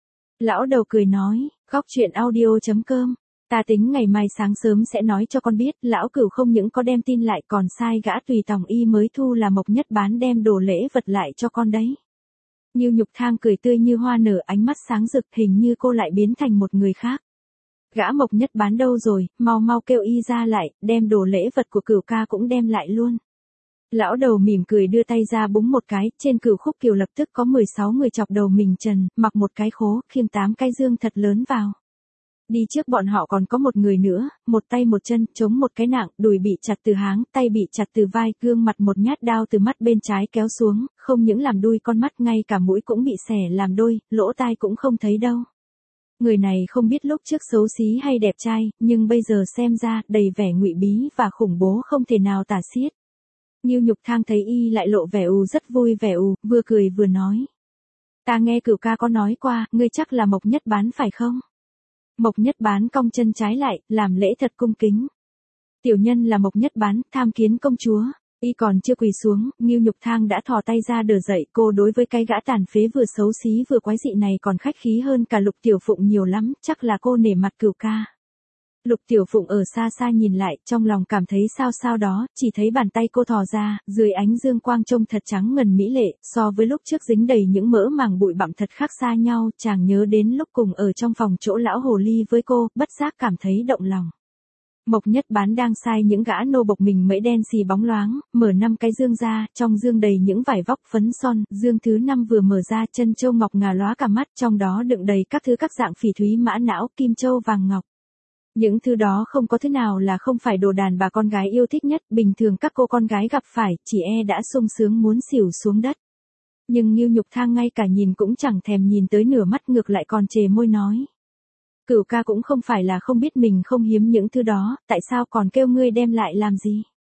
Lão đầu cười nói, góc truyện audio chấm com. Ta tính ngày mai sáng sớm sẽ nói cho con biết, lão Cửu không những có đem tin lại còn sai gã tùy tòng y mới thu là Mộc Nhất Bán đem đồ lễ vật lại cho con đấy. Ngưu Nhục Thang cười tươi như hoa nở, ánh mắt sáng rực, hình như cô lại biến thành một người khác. Gã Mộc Nhất Bán đâu rồi, mau mau kêu y ra lại, đem đồ lễ vật của Cửu ca cũng đem lại luôn. Lão đầu mỉm cười đưa tay ra búng một cái, trên Cửu Khúc Kiều lập tức có mười sáu người chọc đầu mình trần, mặc một cái khố, khiêng tám cái dương thật lớn vào. Đi trước bọn họ còn có một người nữa, một tay một chân, chống một cái nạng, đùi bị chặt từ háng, tay bị chặt từ vai, gương mặt một nhát đao từ mắt bên trái kéo xuống, không những làm đuôi con mắt, ngay cả mũi cũng bị xẻ làm đôi, lỗ tai cũng không thấy đâu. Người này không biết lúc trước xấu xí hay đẹp trai, nhưng bây giờ xem ra, đầy vẻ ngụy bí và khủng bố không thể nào tả xiết. Ngưu Nhục Thang thấy y lại lộ vẻ ù rất vui vẻ ù, vừa cười vừa nói. Ta nghe Cửu ca có nói qua, ngươi chắc là Mộc Nhất Bán phải không? Mộc Nhất Bán cong chân trái lại, làm lễ thật cung kính. Tiểu nhân là Mộc Nhất Bán, tham kiến công chúa. Y còn chưa quỳ xuống, Ngưu Nhục Thang đã thò tay ra đỡ dậy, cô đối với cái gã tàn phế vừa xấu xí vừa quái dị này còn khách khí hơn cả Lục Tiểu Phụng nhiều lắm, chắc là cô nể mặt Cửu ca. Lục Tiểu Phụng ở xa xa nhìn lại, trong lòng cảm thấy sao sao đó, chỉ thấy bàn tay cô thò ra, dưới ánh dương quang trông thật trắng ngần mỹ lệ, so với lúc trước dính đầy những mỡ màng bụi bặm thật khác xa nhau, chàng nhớ đến lúc cùng ở trong phòng chỗ lão hồ ly với cô, bất giác cảm thấy động lòng. Mộc Nhất Bán đang sai những gã nô bộc mình mẩy đen xì bóng loáng, mở năm cái dương ra, trong dương đầy những vải vóc phấn son, dương thứ năm vừa mở ra, chân châu ngọc ngà lóa cả mắt, trong đó đựng đầy các thứ các dạng phỉ thúy mã não, kim châu vàng ngọc. Những thứ đó không có thứ nào là không phải đồ đàn bà con gái yêu thích nhất, bình thường các cô con gái gặp phải, chỉ e đã sung sướng muốn xỉu xuống đất. Nhưng Ngưu Nhục Thang ngay cả nhìn cũng chẳng thèm nhìn tới nửa mắt, ngược lại còn chề môi nói. Cửu ca cũng không phải là không biết mình không hiếm những thứ đó, tại sao còn kêu ngươi đem lại làm gì?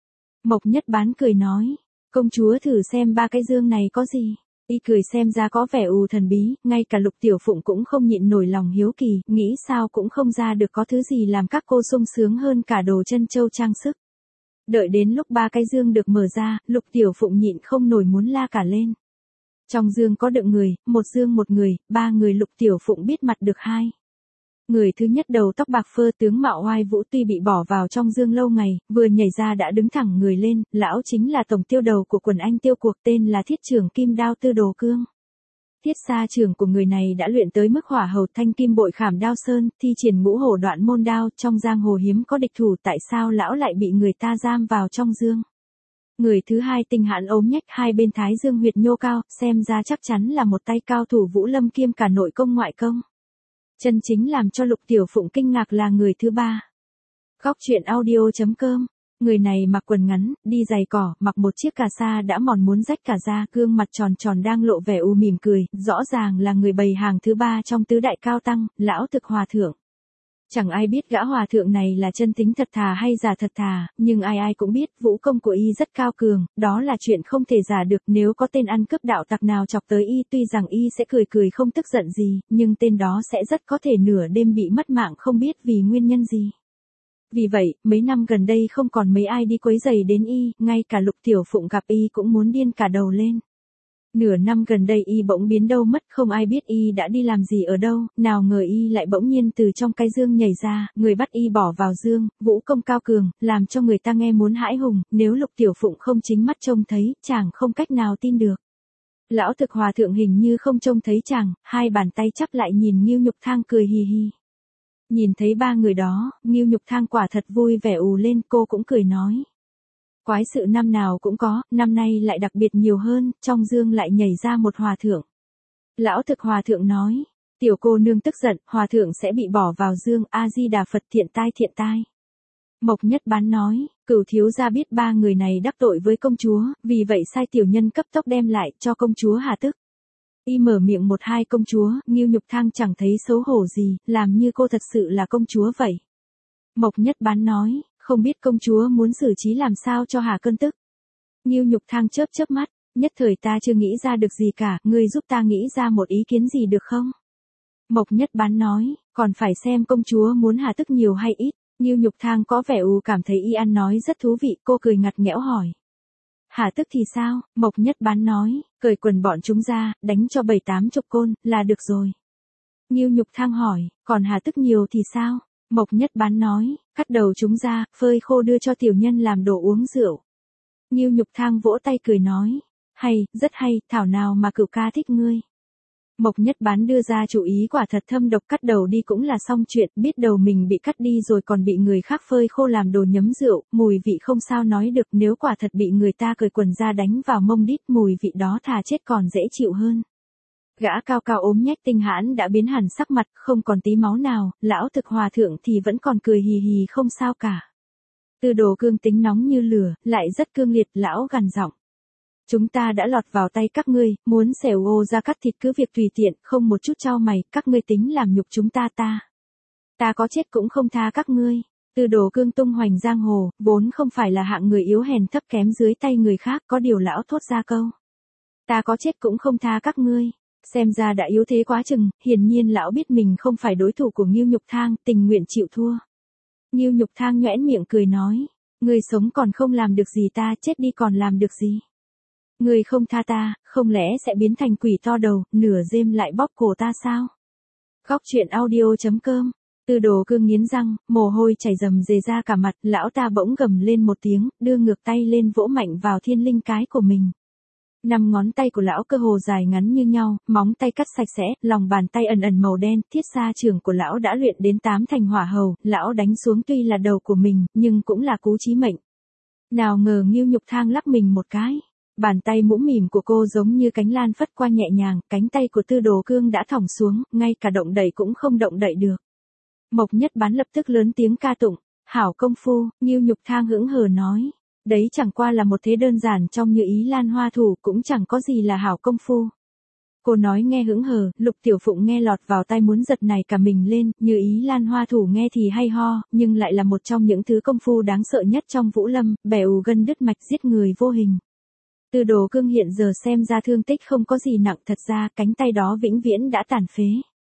Mộc Nhất Bán cười nói, công chúa thử xem ba cái dương này có gì. Y cười xem ra có vẻ ù thần bí, ngay cả Lục Tiểu Phụng cũng không nhịn nổi lòng hiếu kỳ, nghĩ sao cũng không ra được có thứ gì làm các cô sung sướng hơn cả đồ chân châu trang sức. Đợi đến lúc ba cái dương được mở ra, Lục Tiểu Phụng nhịn không nổi muốn la cả lên. Trong dương có đựng người, một dương một người, ba người Lục Tiểu Phụng biết mặt được hai. Người thứ nhất đầu tóc bạc phơ, tướng mạo oai vũ, tuy bị bỏ vào trong dương lâu ngày, vừa nhảy ra đã đứng thẳng người lên, lão chính là tổng tiêu đầu của quần anh tiêu cuộc, tên là Thiết Trưởng Kim Đao Tư Đồ Cương. Thiết xa trưởng của người này đã luyện tới mức hỏa hầu thanh kim bội khảm đao sơn, thi triển ngũ hổ đoạn môn đao, trong giang hồ hiếm có địch thủ, tại sao lão lại bị người ta giam vào trong dương? Người thứ hai tinh hãn ốm nhách, hai bên thái dương huyệt nhô cao, xem ra chắc chắn là một tay cao thủ vũ lâm kiêm cả nội công ngoại công. Chân chính làm cho Lục Tiểu Phụng kinh ngạc là người thứ ba. Góc truyện audio chấm com. Người này mặc quần ngắn, đi giày cỏ, mặc một chiếc cà sa đã mòn muốn rách cả da, gương mặt tròn tròn đang lộ vẻ u mỉm cười, rõ ràng là người bày hàng thứ ba trong tứ đại cao tăng, lão thực hòa thượng. Chẳng ai biết gã hòa thượng này là chân tính thật thà hay giả thật thà, nhưng ai ai cũng biết vũ công của y rất cao cường, đó là chuyện không thể giả được. Nếu có tên ăn cướp đạo tặc nào chọc tới y, tuy rằng y sẽ cười cười không tức giận gì, nhưng tên đó sẽ rất có thể nửa đêm bị mất mạng không biết vì nguyên nhân gì. Vì vậy, mấy năm gần đây không còn mấy ai đi quấy rầy đến y, ngay cả Lục Tiểu Phụng gặp y cũng muốn điên cả đầu lên. Nửa năm gần đây y bỗng biến đâu mất, không ai biết y đã đi làm gì ở đâu, nào ngờ y lại bỗng nhiên từ trong cái dương nhảy ra, người bắt y bỏ vào dương, vũ công cao cường, làm cho người ta nghe muốn hãi hùng, nếu Lục Tiểu Phụng không chính mắt trông thấy, chàng không cách nào tin được. Lão Thực Hòa thượng hình như không trông thấy chàng, hai bàn tay chắp lại nhìn Ngưu Nhục Thang cười hì hì. Nhìn thấy ba người đó, Ngưu Nhục Thang quả thật vui vẻ ù lên, cô cũng cười nói. Quái sự năm nào cũng có, năm nay lại đặc biệt nhiều hơn, trong dương lại nhảy ra một hòa thượng. Lão Thực Hòa thượng nói, tiểu cô nương tức giận, hòa thượng sẽ bị bỏ vào dương, A-di-đà Phật, thiện tai thiện tai. Mộc Nhất Bán nói, cửu thiếu gia biết ba người này đắc tội với công chúa, vì vậy sai tiểu nhân cấp tốc đem lại cho công chúa hà tức. Y mở miệng một hai công chúa, Ngưu Nhục Thang chẳng thấy xấu hổ gì, làm như cô thật sự là công chúa vậy. Mộc Nhất Bán nói, không biết công chúa muốn xử trí làm sao cho hà cơn tức. Ngưu Nhục Thang chớp chớp mắt, nhất thời ta chưa nghĩ ra được gì cả, ngươi giúp ta nghĩ ra một ý kiến gì được không? Mộc Nhất Bán nói, còn phải xem công chúa muốn hà tức nhiều hay ít. Ngưu Nhục Thang có vẻ u cảm thấy y ăn nói rất thú vị, cô cười ngặt nghẽo hỏi. Hà tức thì sao? Mộc Nhất Bán nói, cởi quần bọn chúng ra, đánh cho bảy tám chục côn, là được rồi. Ngưu Nhục Thang hỏi, còn hà tức nhiều thì sao? Mộc Nhất Bán nói, cắt đầu chúng ra, phơi khô đưa cho tiểu nhân làm đồ uống rượu. Ngưu Nhục Thang vỗ tay cười nói, hay, rất hay, thảo nào mà cửu ca thích ngươi. Mộc Nhất Bán đưa ra chủ ý quả thật thâm độc, cắt đầu đi cũng là xong chuyện, biết đầu mình bị cắt đi rồi còn bị người khác phơi khô làm đồ nhấm rượu, mùi vị không sao nói được, nếu quả thật bị người ta cởi quần ra đánh vào mông đít, mùi vị đó thà chết còn dễ chịu hơn. Gã cao cao ốm nhách tinh hãn đã biến hẳn sắc mặt, không còn tí máu nào, lão Thực Hòa thượng thì vẫn còn cười hì hì không sao cả. Tư Đồ Cương tính nóng như lửa, lại rất cương liệt, lão gằn giọng. Chúng ta đã lọt vào tay các ngươi, muốn xẻo ô ra cắt thịt cứ việc tùy tiện, không một chút trao mày, các ngươi tính làm nhục chúng ta ta. Ta có chết cũng không tha các ngươi. Tư Đồ Cương tung hoành giang hồ, vốn không phải là hạng người yếu hèn thấp kém dưới tay người khác, có điều lão thốt ra câu. Ta có chết cũng không tha các ngươi. Xem ra đã yếu thế quá chừng, hiển nhiên lão biết mình không phải đối thủ của Ngưu Nhục Thang, tình nguyện chịu thua. Ngưu Nhục Thang nhoẻn miệng cười nói, ngươi sống còn không làm được gì, ta chết đi còn làm được gì. Ngươi không tha ta, không lẽ sẽ biến thành quỷ to đầu, nửa đêm lại bóp cổ ta sao? Góc truyện audio chấm com. Tư Đồ Cương nghiến răng, mồ hôi chảy rầm rề ra cả mặt, lão ta bỗng gầm lên một tiếng, đưa ngược tay lên vỗ mạnh vào thiên linh cái của mình. Năm ngón tay của lão cơ hồ dài ngắn như nhau, móng tay cắt sạch sẽ, lòng bàn tay ẩn ẩn màu đen, thiết xa trường của lão đã luyện đến tám thành hỏa hầu, lão đánh xuống tuy là đầu của mình, nhưng cũng là cú chí mệnh. Nào ngờ Ngưu Nhục Thang lắc mình một cái. Bàn tay mũm mỉm của cô giống như cánh lan phất qua nhẹ nhàng, cánh tay của Tư Đồ Cương đã thõng xuống, ngay cả động đậy cũng không động đậy được. Mộc Nhất Bán lập tức lớn tiếng ca tụng, hảo công phu, Ngưu Nhục Thang hững hờ nói. Đấy chẳng qua là một thế đơn giản trong Như Ý Lan Hoa Thủ, cũng chẳng có gì là hảo công phu. Cô nói nghe hững hờ, Lục Tiểu Phụng nghe lọt vào tai muốn giật nảy cả mình lên, Như Ý Lan Hoa Thủ nghe thì hay ho, nhưng lại là một trong những thứ công phu đáng sợ nhất trong Vũ Lâm, bẻ ù gân đứt mạch giết người vô hình. Tư Đồ Cương hiện giờ xem ra thương tích không có gì nặng, thật ra cánh tay đó vĩnh viễn đã tàn phế.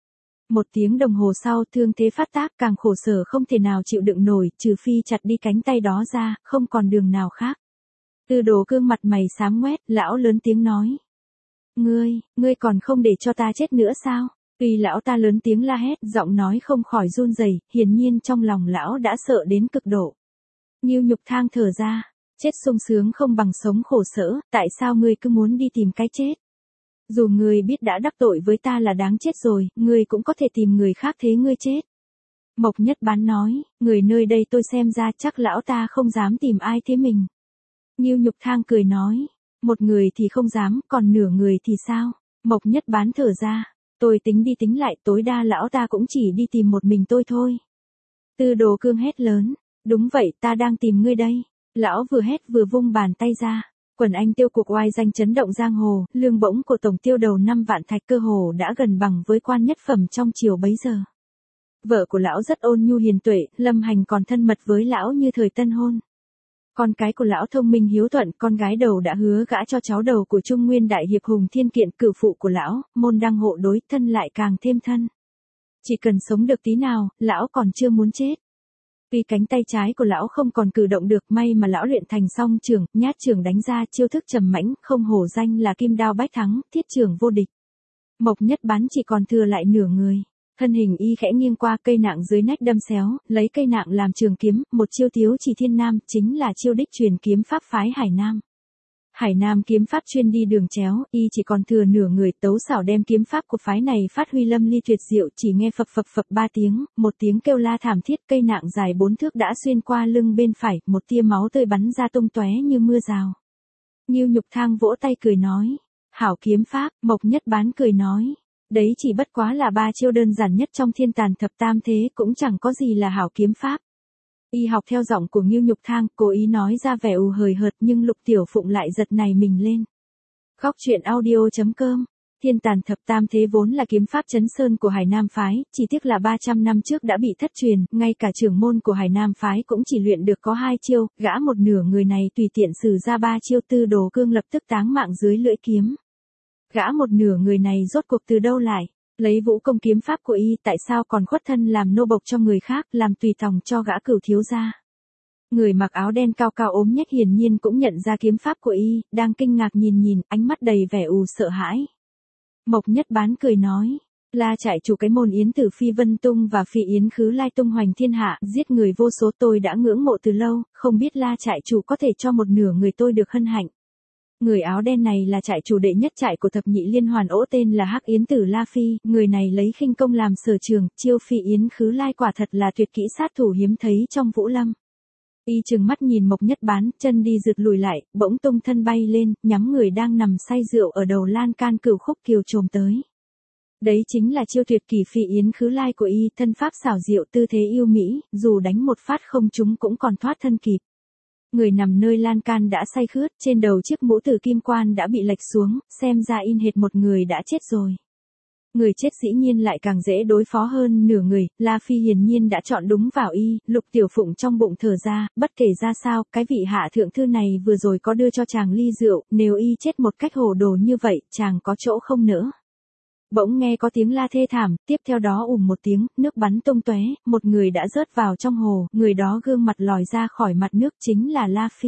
Một tiếng đồng hồ sau thương thế phát tác, càng khổ sở không thể nào chịu đựng nổi, trừ phi chặt đi cánh tay đó ra, không còn đường nào khác. Tư Đồ Cương mặt mày xám ngoét, lão lớn tiếng nói. Ngươi, ngươi còn không để cho ta chết nữa sao? Tuy lão ta lớn tiếng la hét, giọng nói không khỏi run rẩy, hiển nhiên trong lòng lão đã sợ đến cực độ. Ngưu Nhục Thang thở ra. Chết sung sướng không bằng sống khổ sở, tại sao ngươi cứ muốn đi tìm cái chết? Dù ngươi biết đã đắc tội với ta là đáng chết rồi, ngươi cũng có thể tìm người khác thế ngươi chết. Mộc Nhất Bán nói, người nơi đây tôi xem ra chắc lão ta không dám tìm ai thế mình. Ngưu Nhục Thang cười nói, một người thì không dám, còn nửa người thì sao? Mộc Nhất Bán thở ra, tôi tính đi tính lại, tối đa lão ta cũng chỉ đi tìm một mình tôi thôi. Tư Đồ Cương hét lớn, đúng vậy, ta đang tìm ngươi đây. Lão vừa hét vừa vung bàn tay ra. Quần anh Tiêu cuộc oai danh chấn động giang hồ, lương bổng của tổng tiêu đầu năm vạn thạch cơ hồ đã gần bằng với quan nhất phẩm trong triều bấy giờ. Vợ của lão rất ôn nhu hiền tuệ, Lâm Hành còn thân mật với lão như thời tân hôn. Con cái của lão thông minh hiếu thuận, con gái đầu đã hứa gả cho cháu đầu của Trung Nguyên đại hiệp Hùng Thiên Kiện, cửu phụ của lão, môn đăng hộ đối, thân lại càng thêm thân. Chỉ cần sống được tí nào, lão còn chưa muốn chết. Tuy cánh tay trái của lão không còn cử động được, may mà lão luyện thành song trường, nhát trường đánh ra chiêu thức trầm mãnh, không hổ danh là kim đao bách thắng, thiết trường vô địch. Mộc Nhất Bán chỉ còn thừa lại nửa người. Thân hình y khẽ nghiêng qua, cây nạng dưới nách đâm xéo, lấy cây nạng làm trường kiếm, một chiêu thiếu chỉ thiên nam, chính là chiêu đích truyền kiếm pháp phái Hải Nam. Hải Nam kiếm pháp chuyên đi đường chéo, y chỉ còn thừa nửa người, tấu xảo đem kiếm pháp của phái này phát huy lâm ly tuyệt diệu, chỉ nghe phập phập phập ba tiếng, một tiếng kêu la thảm thiết, cây nạng dài bốn thước đã xuyên qua lưng bên phải, một tia máu tươi bắn ra tung tóe như mưa rào. Ngưu Nhục Thang vỗ tay cười nói, hảo kiếm pháp. Mộc Nhất Bán cười nói, đấy chỉ bất quá là ba chiêu đơn giản nhất trong thiên tàn thập tam thế, cũng chẳng có gì là hảo kiếm pháp. Y học theo giọng của Ngưu Nhục Thang, cố ý nói ra vẻ ù hời hợt, nhưng Lục Tiểu Phụng lại giật nảy mình lên. Góc truyện audio chấm com. Thiên tàn thập tam thế vốn là kiếm pháp chấn sơn của Hải Nam phái, chỉ tiếc là ba trăm năm trước đã bị thất truyền, ngay cả trưởng môn của Hải Nam phái cũng chỉ luyện được có hai chiêu, gã một nửa người này tùy tiện sử ra ba chiêu, Tư Đồ Cương lập tức táng mạng dưới lưỡi kiếm. Gã một nửa người này rốt cuộc từ đâu lại? Lấy vũ công kiếm pháp của y, tại sao còn khuất thân làm nô bộc cho người khác, làm tùy tòng cho gã Cửu thiếu gia? Người mặc áo đen cao cao ốm nhất hiển nhiên cũng nhận ra kiếm pháp của y, đang kinh ngạc nhìn nhìn, ánh mắt đầy vẻ ù sợ hãi. Mộc Nhất Bán cười nói, La trại chủ cái môn Yến Tử Phi Vân Tung và Phi Yến Khứ Lai tung hoành thiên hạ, giết người vô số, tôi đã ngưỡng mộ từ lâu, không biết La trại chủ có thể cho một nửa người tôi được hân hạnh. Người áo đen này là trại chủ đệ nhất trại của thập nhị liên hoàn ỗ, tên là Hắc Yến Tử La Phi, người này lấy khinh công làm sở trường, chiêu Phi Yến Khứ Lai quả thật là tuyệt kỹ sát thủ hiếm thấy trong Vũ Lâm. Y trừng mắt nhìn Mộc Nhất Bán, chân đi rượt lùi lại, bỗng tung thân bay lên, nhắm người đang nằm say rượu ở đầu lan can Cửu Khúc Kiều chồm tới. Đấy chính là chiêu tuyệt kỹ Phi Yến Khứ Lai của y, thân pháp xảo diệu, tư thế yêu mỹ, dù đánh một phát không trúng cũng còn thoát thân kịp. Người nằm nơi lan can đã say khướt, trên đầu chiếc mũ tử kim quan đã bị lệch xuống, xem ra in hệt một người đã chết rồi. Người chết dĩ nhiên lại càng dễ đối phó hơn nửa người, La Phi hiển nhiên đã chọn đúng vào y, Lục Tiểu Phụng trong bụng thở ra, bất kể ra sao, cái vị hạ thượng thư này vừa rồi có đưa cho chàng ly rượu, nếu y chết một cách hồ đồ như vậy, chàng có chỗ không nỡ. Bỗng nghe có tiếng la thê thảm, tiếp theo đó ùm một tiếng, nước bắn tung tóe, một người đã rớt vào trong hồ, người đó gương mặt lòi ra khỏi mặt nước chính là La Phi.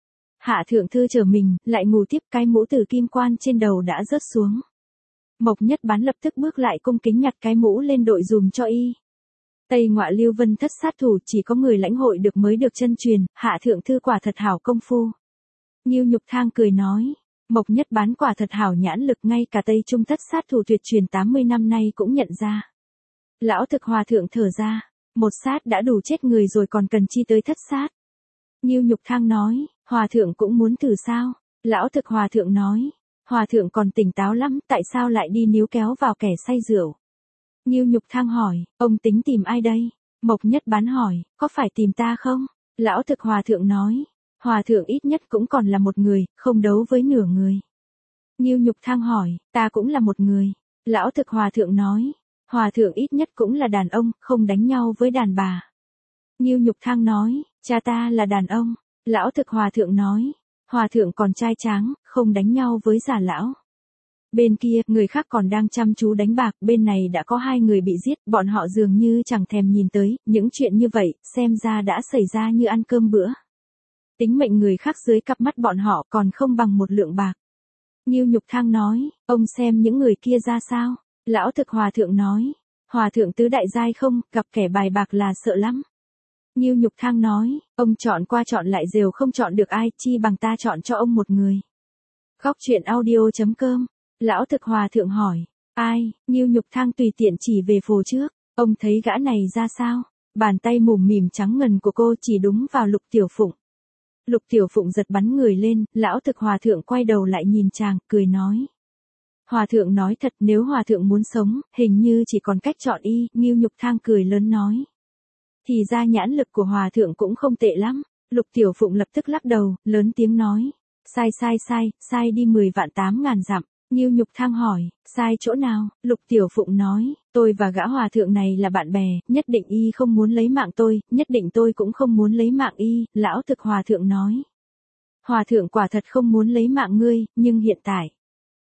Hạ thượng thư trở mình, lại ngủ tiếp, cái mũ tử kim quan trên đầu đã rớt xuống. Mộc Nhất Bán lập tức bước lại cung kính nhặt cái mũ lên đội dùm cho y. Tây Ngọa Lưu Vân thất sát thủ chỉ có người lãnh hội được mới được chân truyền, hạ thượng thư quả thật hảo công phu. Ngưu Nhục Thang cười nói, Mộc Nhất Bán quả thật hảo nhãn lực, ngay cả Tây Trung thất sát thủ tuyệt truyền tám mươi năm nay cũng nhận ra. Lão Thực Hòa thượng thở ra, một sát đã đủ chết người rồi còn cần chi tới thất sát. Ngưu Nhục Thang nói, Hòa thượng cũng muốn thử sao? Lão Thực Hòa thượng nói, Hòa thượng còn tỉnh táo lắm, tại sao lại đi níu kéo vào kẻ say rượu? Ngưu Nhục Thang hỏi, ông tính tìm ai đây? Mộc Nhất Bán hỏi, có phải tìm ta không? Lão Thực Hòa thượng nói, Hòa thượng ít nhất cũng còn là một người, không đấu với nửa người. Ngưu Nhục Thang hỏi, ta cũng là một người. Lão Thực Hòa thượng nói, Hòa thượng ít nhất cũng là đàn ông, không đánh nhau với đàn bà. Ngưu Nhục Thang nói, cha ta là đàn ông. Lão Thực Hòa thượng nói, Hòa thượng còn trai tráng, không đánh nhau với già lão. Bên kia, người khác còn đang chăm chú đánh bạc, bên này đã có hai người bị giết, bọn họ dường như chẳng thèm nhìn tới, những chuyện như vậy, xem ra đã xảy ra như ăn cơm bữa. Tính mệnh người khác dưới cặp mắt bọn họ còn không bằng một lượng bạc. Ngưu Nhục Thang nói, ông xem những người kia ra sao? Lão Thực Hòa thượng nói, Hòa thượng tứ đại giai không, gặp kẻ bài bạc là sợ lắm. Ngưu Nhục Thang nói, ông chọn qua chọn lại đều không chọn được ai, chi bằng ta chọn cho ông một người. Góc truyện audio chấm com. Lão Thực Hòa thượng hỏi, ai? Ngưu Nhục Thang tùy tiện chỉ về phồ trước, ông thấy gã này ra sao? Bàn tay mùm mỉm trắng ngần của cô chỉ đúng vào Lục Tiểu Phụng. Lục Tiểu Phụng giật bắn người lên, Lão Thực Hòa thượng quay đầu lại nhìn chàng, cười nói. Hòa thượng nói thật, nếu Hòa thượng muốn sống, hình như chỉ còn cách chọn y. Ngưu Nhục Thang cười lớn nói. Thì ra nhãn lực của Hòa thượng cũng không tệ lắm. Lục Tiểu Phụng lập tức lắc đầu, lớn tiếng nói. Sai sai sai, sai đi mười vạn tám ngàn dặm. Ngưu Nhục Thang hỏi, sai chỗ nào? Lục Tiểu Phụng nói, tôi và gã Hòa thượng này là bạn bè, nhất định y không muốn lấy mạng tôi, nhất định tôi cũng không muốn lấy mạng y. Lão Thực Hòa thượng nói. Hòa thượng quả thật không muốn lấy mạng ngươi, nhưng hiện tại.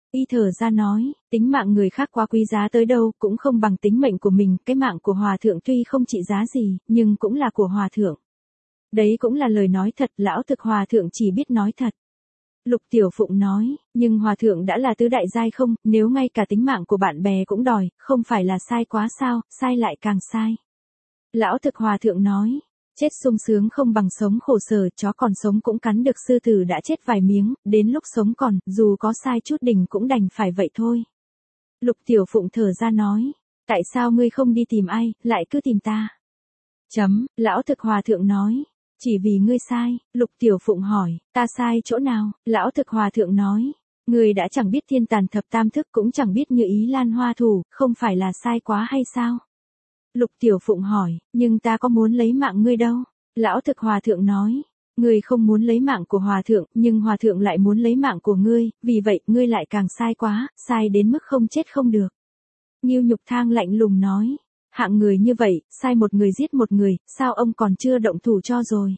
Y thở ra nói, tính mạng người khác quá quý giá tới đâu cũng không bằng tính mệnh của mình, cái mạng của hòa thượng tuy không trị giá gì, nhưng cũng là của hòa thượng. Đấy cũng là lời nói thật, lão thực hòa thượng chỉ biết nói thật. Lục Tiểu Phụng nói, nhưng hòa thượng đã là tứ đại giai không, nếu ngay cả tính mạng của bạn bè cũng đòi, không phải là sai quá sao, sai lại càng sai. Lão thực hòa thượng nói, chết sung sướng không bằng sống khổ sở, chó còn sống cũng cắn được sư tử đã chết vài miếng, đến lúc sống còn, dù có sai chút đỉnh cũng đành phải vậy thôi. Lục Tiểu Phụng thở ra nói, tại sao ngươi không đi tìm ai, lại cứ tìm ta? Chấm, lão thực hòa thượng nói, chỉ vì ngươi sai. Lục Tiểu Phụng hỏi, ta sai chỗ nào? Lão thực hòa thượng nói, ngươi đã chẳng biết thiên tàn thập tam thức cũng chẳng biết như ý lan hoa thủ, không phải là sai quá hay sao? Lục Tiểu Phụng hỏi, nhưng ta có muốn lấy mạng ngươi đâu? Lão thực hòa thượng nói, ngươi không muốn lấy mạng của hòa thượng, nhưng hòa thượng lại muốn lấy mạng của ngươi, vì vậy ngươi lại càng sai quá, sai đến mức không chết không được. Ngưu Nhục Thang lạnh lùng nói, hạng người như vậy, sai một người giết một người, sao ông còn chưa động thủ cho rồi?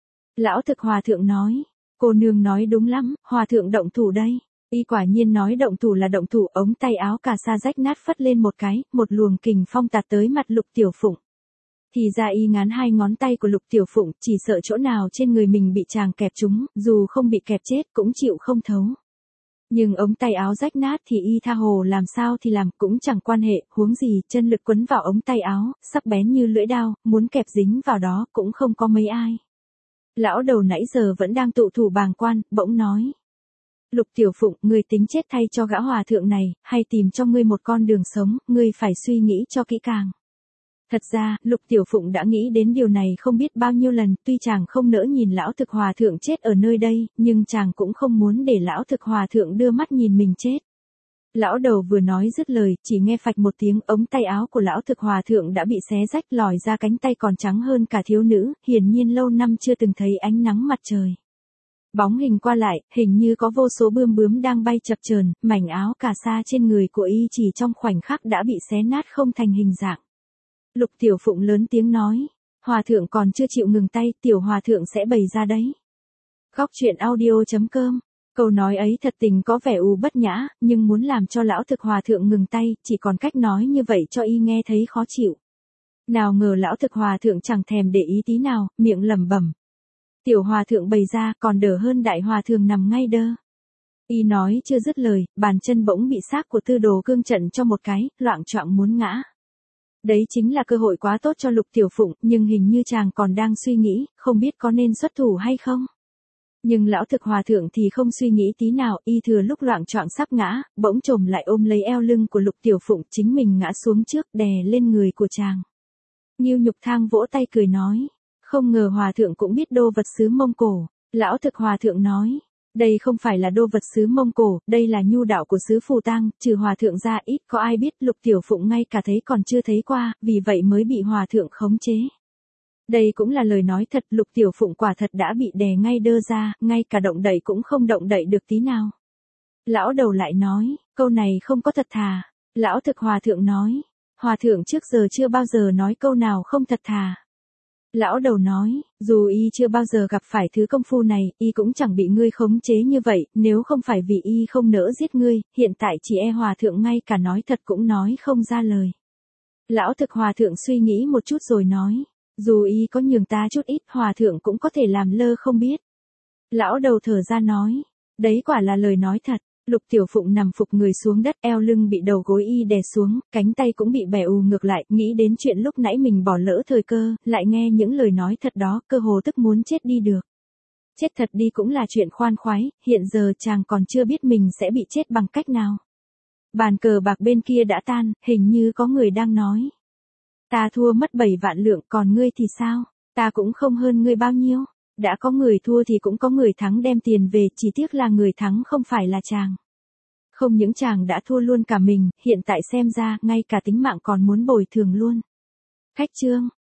Lão thực hòa thượng nói, cô nương nói đúng lắm, hòa thượng động thủ đây. Y quả nhiên nói động thủ là động thủ, ống tay áo cà sa rách nát phất lên một cái, một luồng kình phong tạt tới mặt Lục Tiểu Phụng. Thì ra y ngán hai ngón tay của Lục Tiểu Phụng, chỉ sợ chỗ nào trên người mình bị chàng kẹp trúng, dù không bị kẹp chết cũng chịu không thấu. Nhưng ống tay áo rách nát thì y tha hồ làm sao thì làm, cũng chẳng quan hệ, huống gì, chân lực quấn vào ống tay áo, sắc bén như lưỡi dao, muốn kẹp dính vào đó cũng không có mấy ai. Lão đầu nãy giờ vẫn đang tụ thủ bàng quan, bỗng nói. Lục Tiểu Phụng, ngươi tính chết thay cho gã hòa thượng này, hay tìm cho ngươi một con đường sống, ngươi phải suy nghĩ cho kỹ càng. Thật ra, Lục Tiểu Phụng đã nghĩ đến điều này không biết bao nhiêu lần, tuy chàng không nỡ nhìn lão thực hòa thượng chết ở nơi đây, nhưng chàng cũng không muốn để lão thực hòa thượng đưa mắt nhìn mình chết. Lão đầu vừa nói dứt lời, chỉ nghe phạch một tiếng, ống tay áo của lão thực hòa thượng đã bị xé rách, lòi ra cánh tay còn trắng hơn cả thiếu nữ, hiển nhiên lâu năm chưa từng thấy ánh nắng mặt trời. Bóng hình qua lại, hình như có vô số bươm bướm đang bay chập chờn, mảnh áo cà sa trên người của y chỉ trong khoảnh khắc đã bị xé nát không thành hình dạng. Lục Tiểu Phụng lớn tiếng nói, hòa thượng còn chưa chịu ngừng tay, tiểu hòa thượng sẽ bày ra đấy. Góc truyện audio chấm com. Câu nói ấy thật tình có vẻ u bất nhã, nhưng muốn làm cho lão thực hòa thượng ngừng tay, chỉ còn cách nói như vậy cho y nghe thấy khó chịu. Nào ngờ lão thực hòa thượng chẳng thèm để ý tí nào, miệng lẩm bẩm. Tiểu hòa thượng bày ra còn đỡ hơn đại hòa thượng nằm ngay đơ. Y nói chưa dứt lời, bàn chân bỗng bị xác của Tư Đồ Cương trận cho một cái, loạng choạng muốn ngã. Đấy chính là cơ hội quá tốt cho Lục Tiểu Phụng, nhưng hình như chàng còn đang suy nghĩ, không biết có nên xuất thủ hay không. Nhưng lão thực hòa thượng thì không suy nghĩ tí nào, y thừa lúc loạng choạng sắp ngã, bỗng chồm lại ôm lấy eo lưng của Lục Tiểu Phụng, chính mình ngã xuống trước, đè lên người của chàng. Ngưu Nhục Thang vỗ tay cười nói, không ngờ hòa thượng cũng biết đô vật xứ Mông Cổ. Lão thực hòa thượng nói, đây không phải là đô vật xứ Mông Cổ, đây là nhu đạo của xứ Phù Tang, trừ hòa thượng ra ít có ai biết. Lục Tiểu Phụng ngay cả thấy còn chưa thấy qua, vì vậy mới bị hòa thượng khống chế. Đây cũng là lời nói thật, Lục Tiểu Phụng quả thật đã bị đè ngay đơ ra, ngay cả động đậy cũng không động đậy được tí nào. Lão đầu lại nói, câu này không có thật thà. Lão thực hòa thượng nói, hòa thượng trước giờ chưa bao giờ nói câu nào không thật thà. Lão đầu nói, dù y chưa bao giờ gặp phải thứ công phu này, y cũng chẳng bị ngươi khống chế như vậy, nếu không phải vì y không nỡ giết ngươi, hiện tại chỉ e hòa thượng ngay cả nói thật cũng nói không ra lời. Lão thực hòa thượng suy nghĩ một chút rồi nói, dù y có nhường ta chút ít, hòa thượng cũng có thể làm lơ không biết. Lão đầu thở ra nói, đấy quả là lời nói thật. Lục Tiểu Phụng nằm phục người xuống đất, eo lưng bị đầu gối y đè xuống, cánh tay cũng bị bẻ ù ngược lại, nghĩ đến chuyện lúc nãy mình bỏ lỡ thời cơ, lại nghe những lời nói thật đó, cơ hồ tức muốn chết đi được. Chết thật đi cũng là chuyện khoan khoái, hiện giờ chàng còn chưa biết mình sẽ bị chết bằng cách nào. Bàn cờ bạc bên kia đã tan, hình như có người đang nói. Ta thua mất bảy vạn lượng, còn ngươi thì sao? Ta cũng không hơn ngươi bao nhiêu. Đã có người thua thì cũng có người thắng đem tiền về, chỉ tiếc là người thắng không phải là chàng. Không những chàng đã thua luôn cả mình, hiện tại xem ra, ngay cả tính mạng còn muốn bồi thường luôn. Khách chương.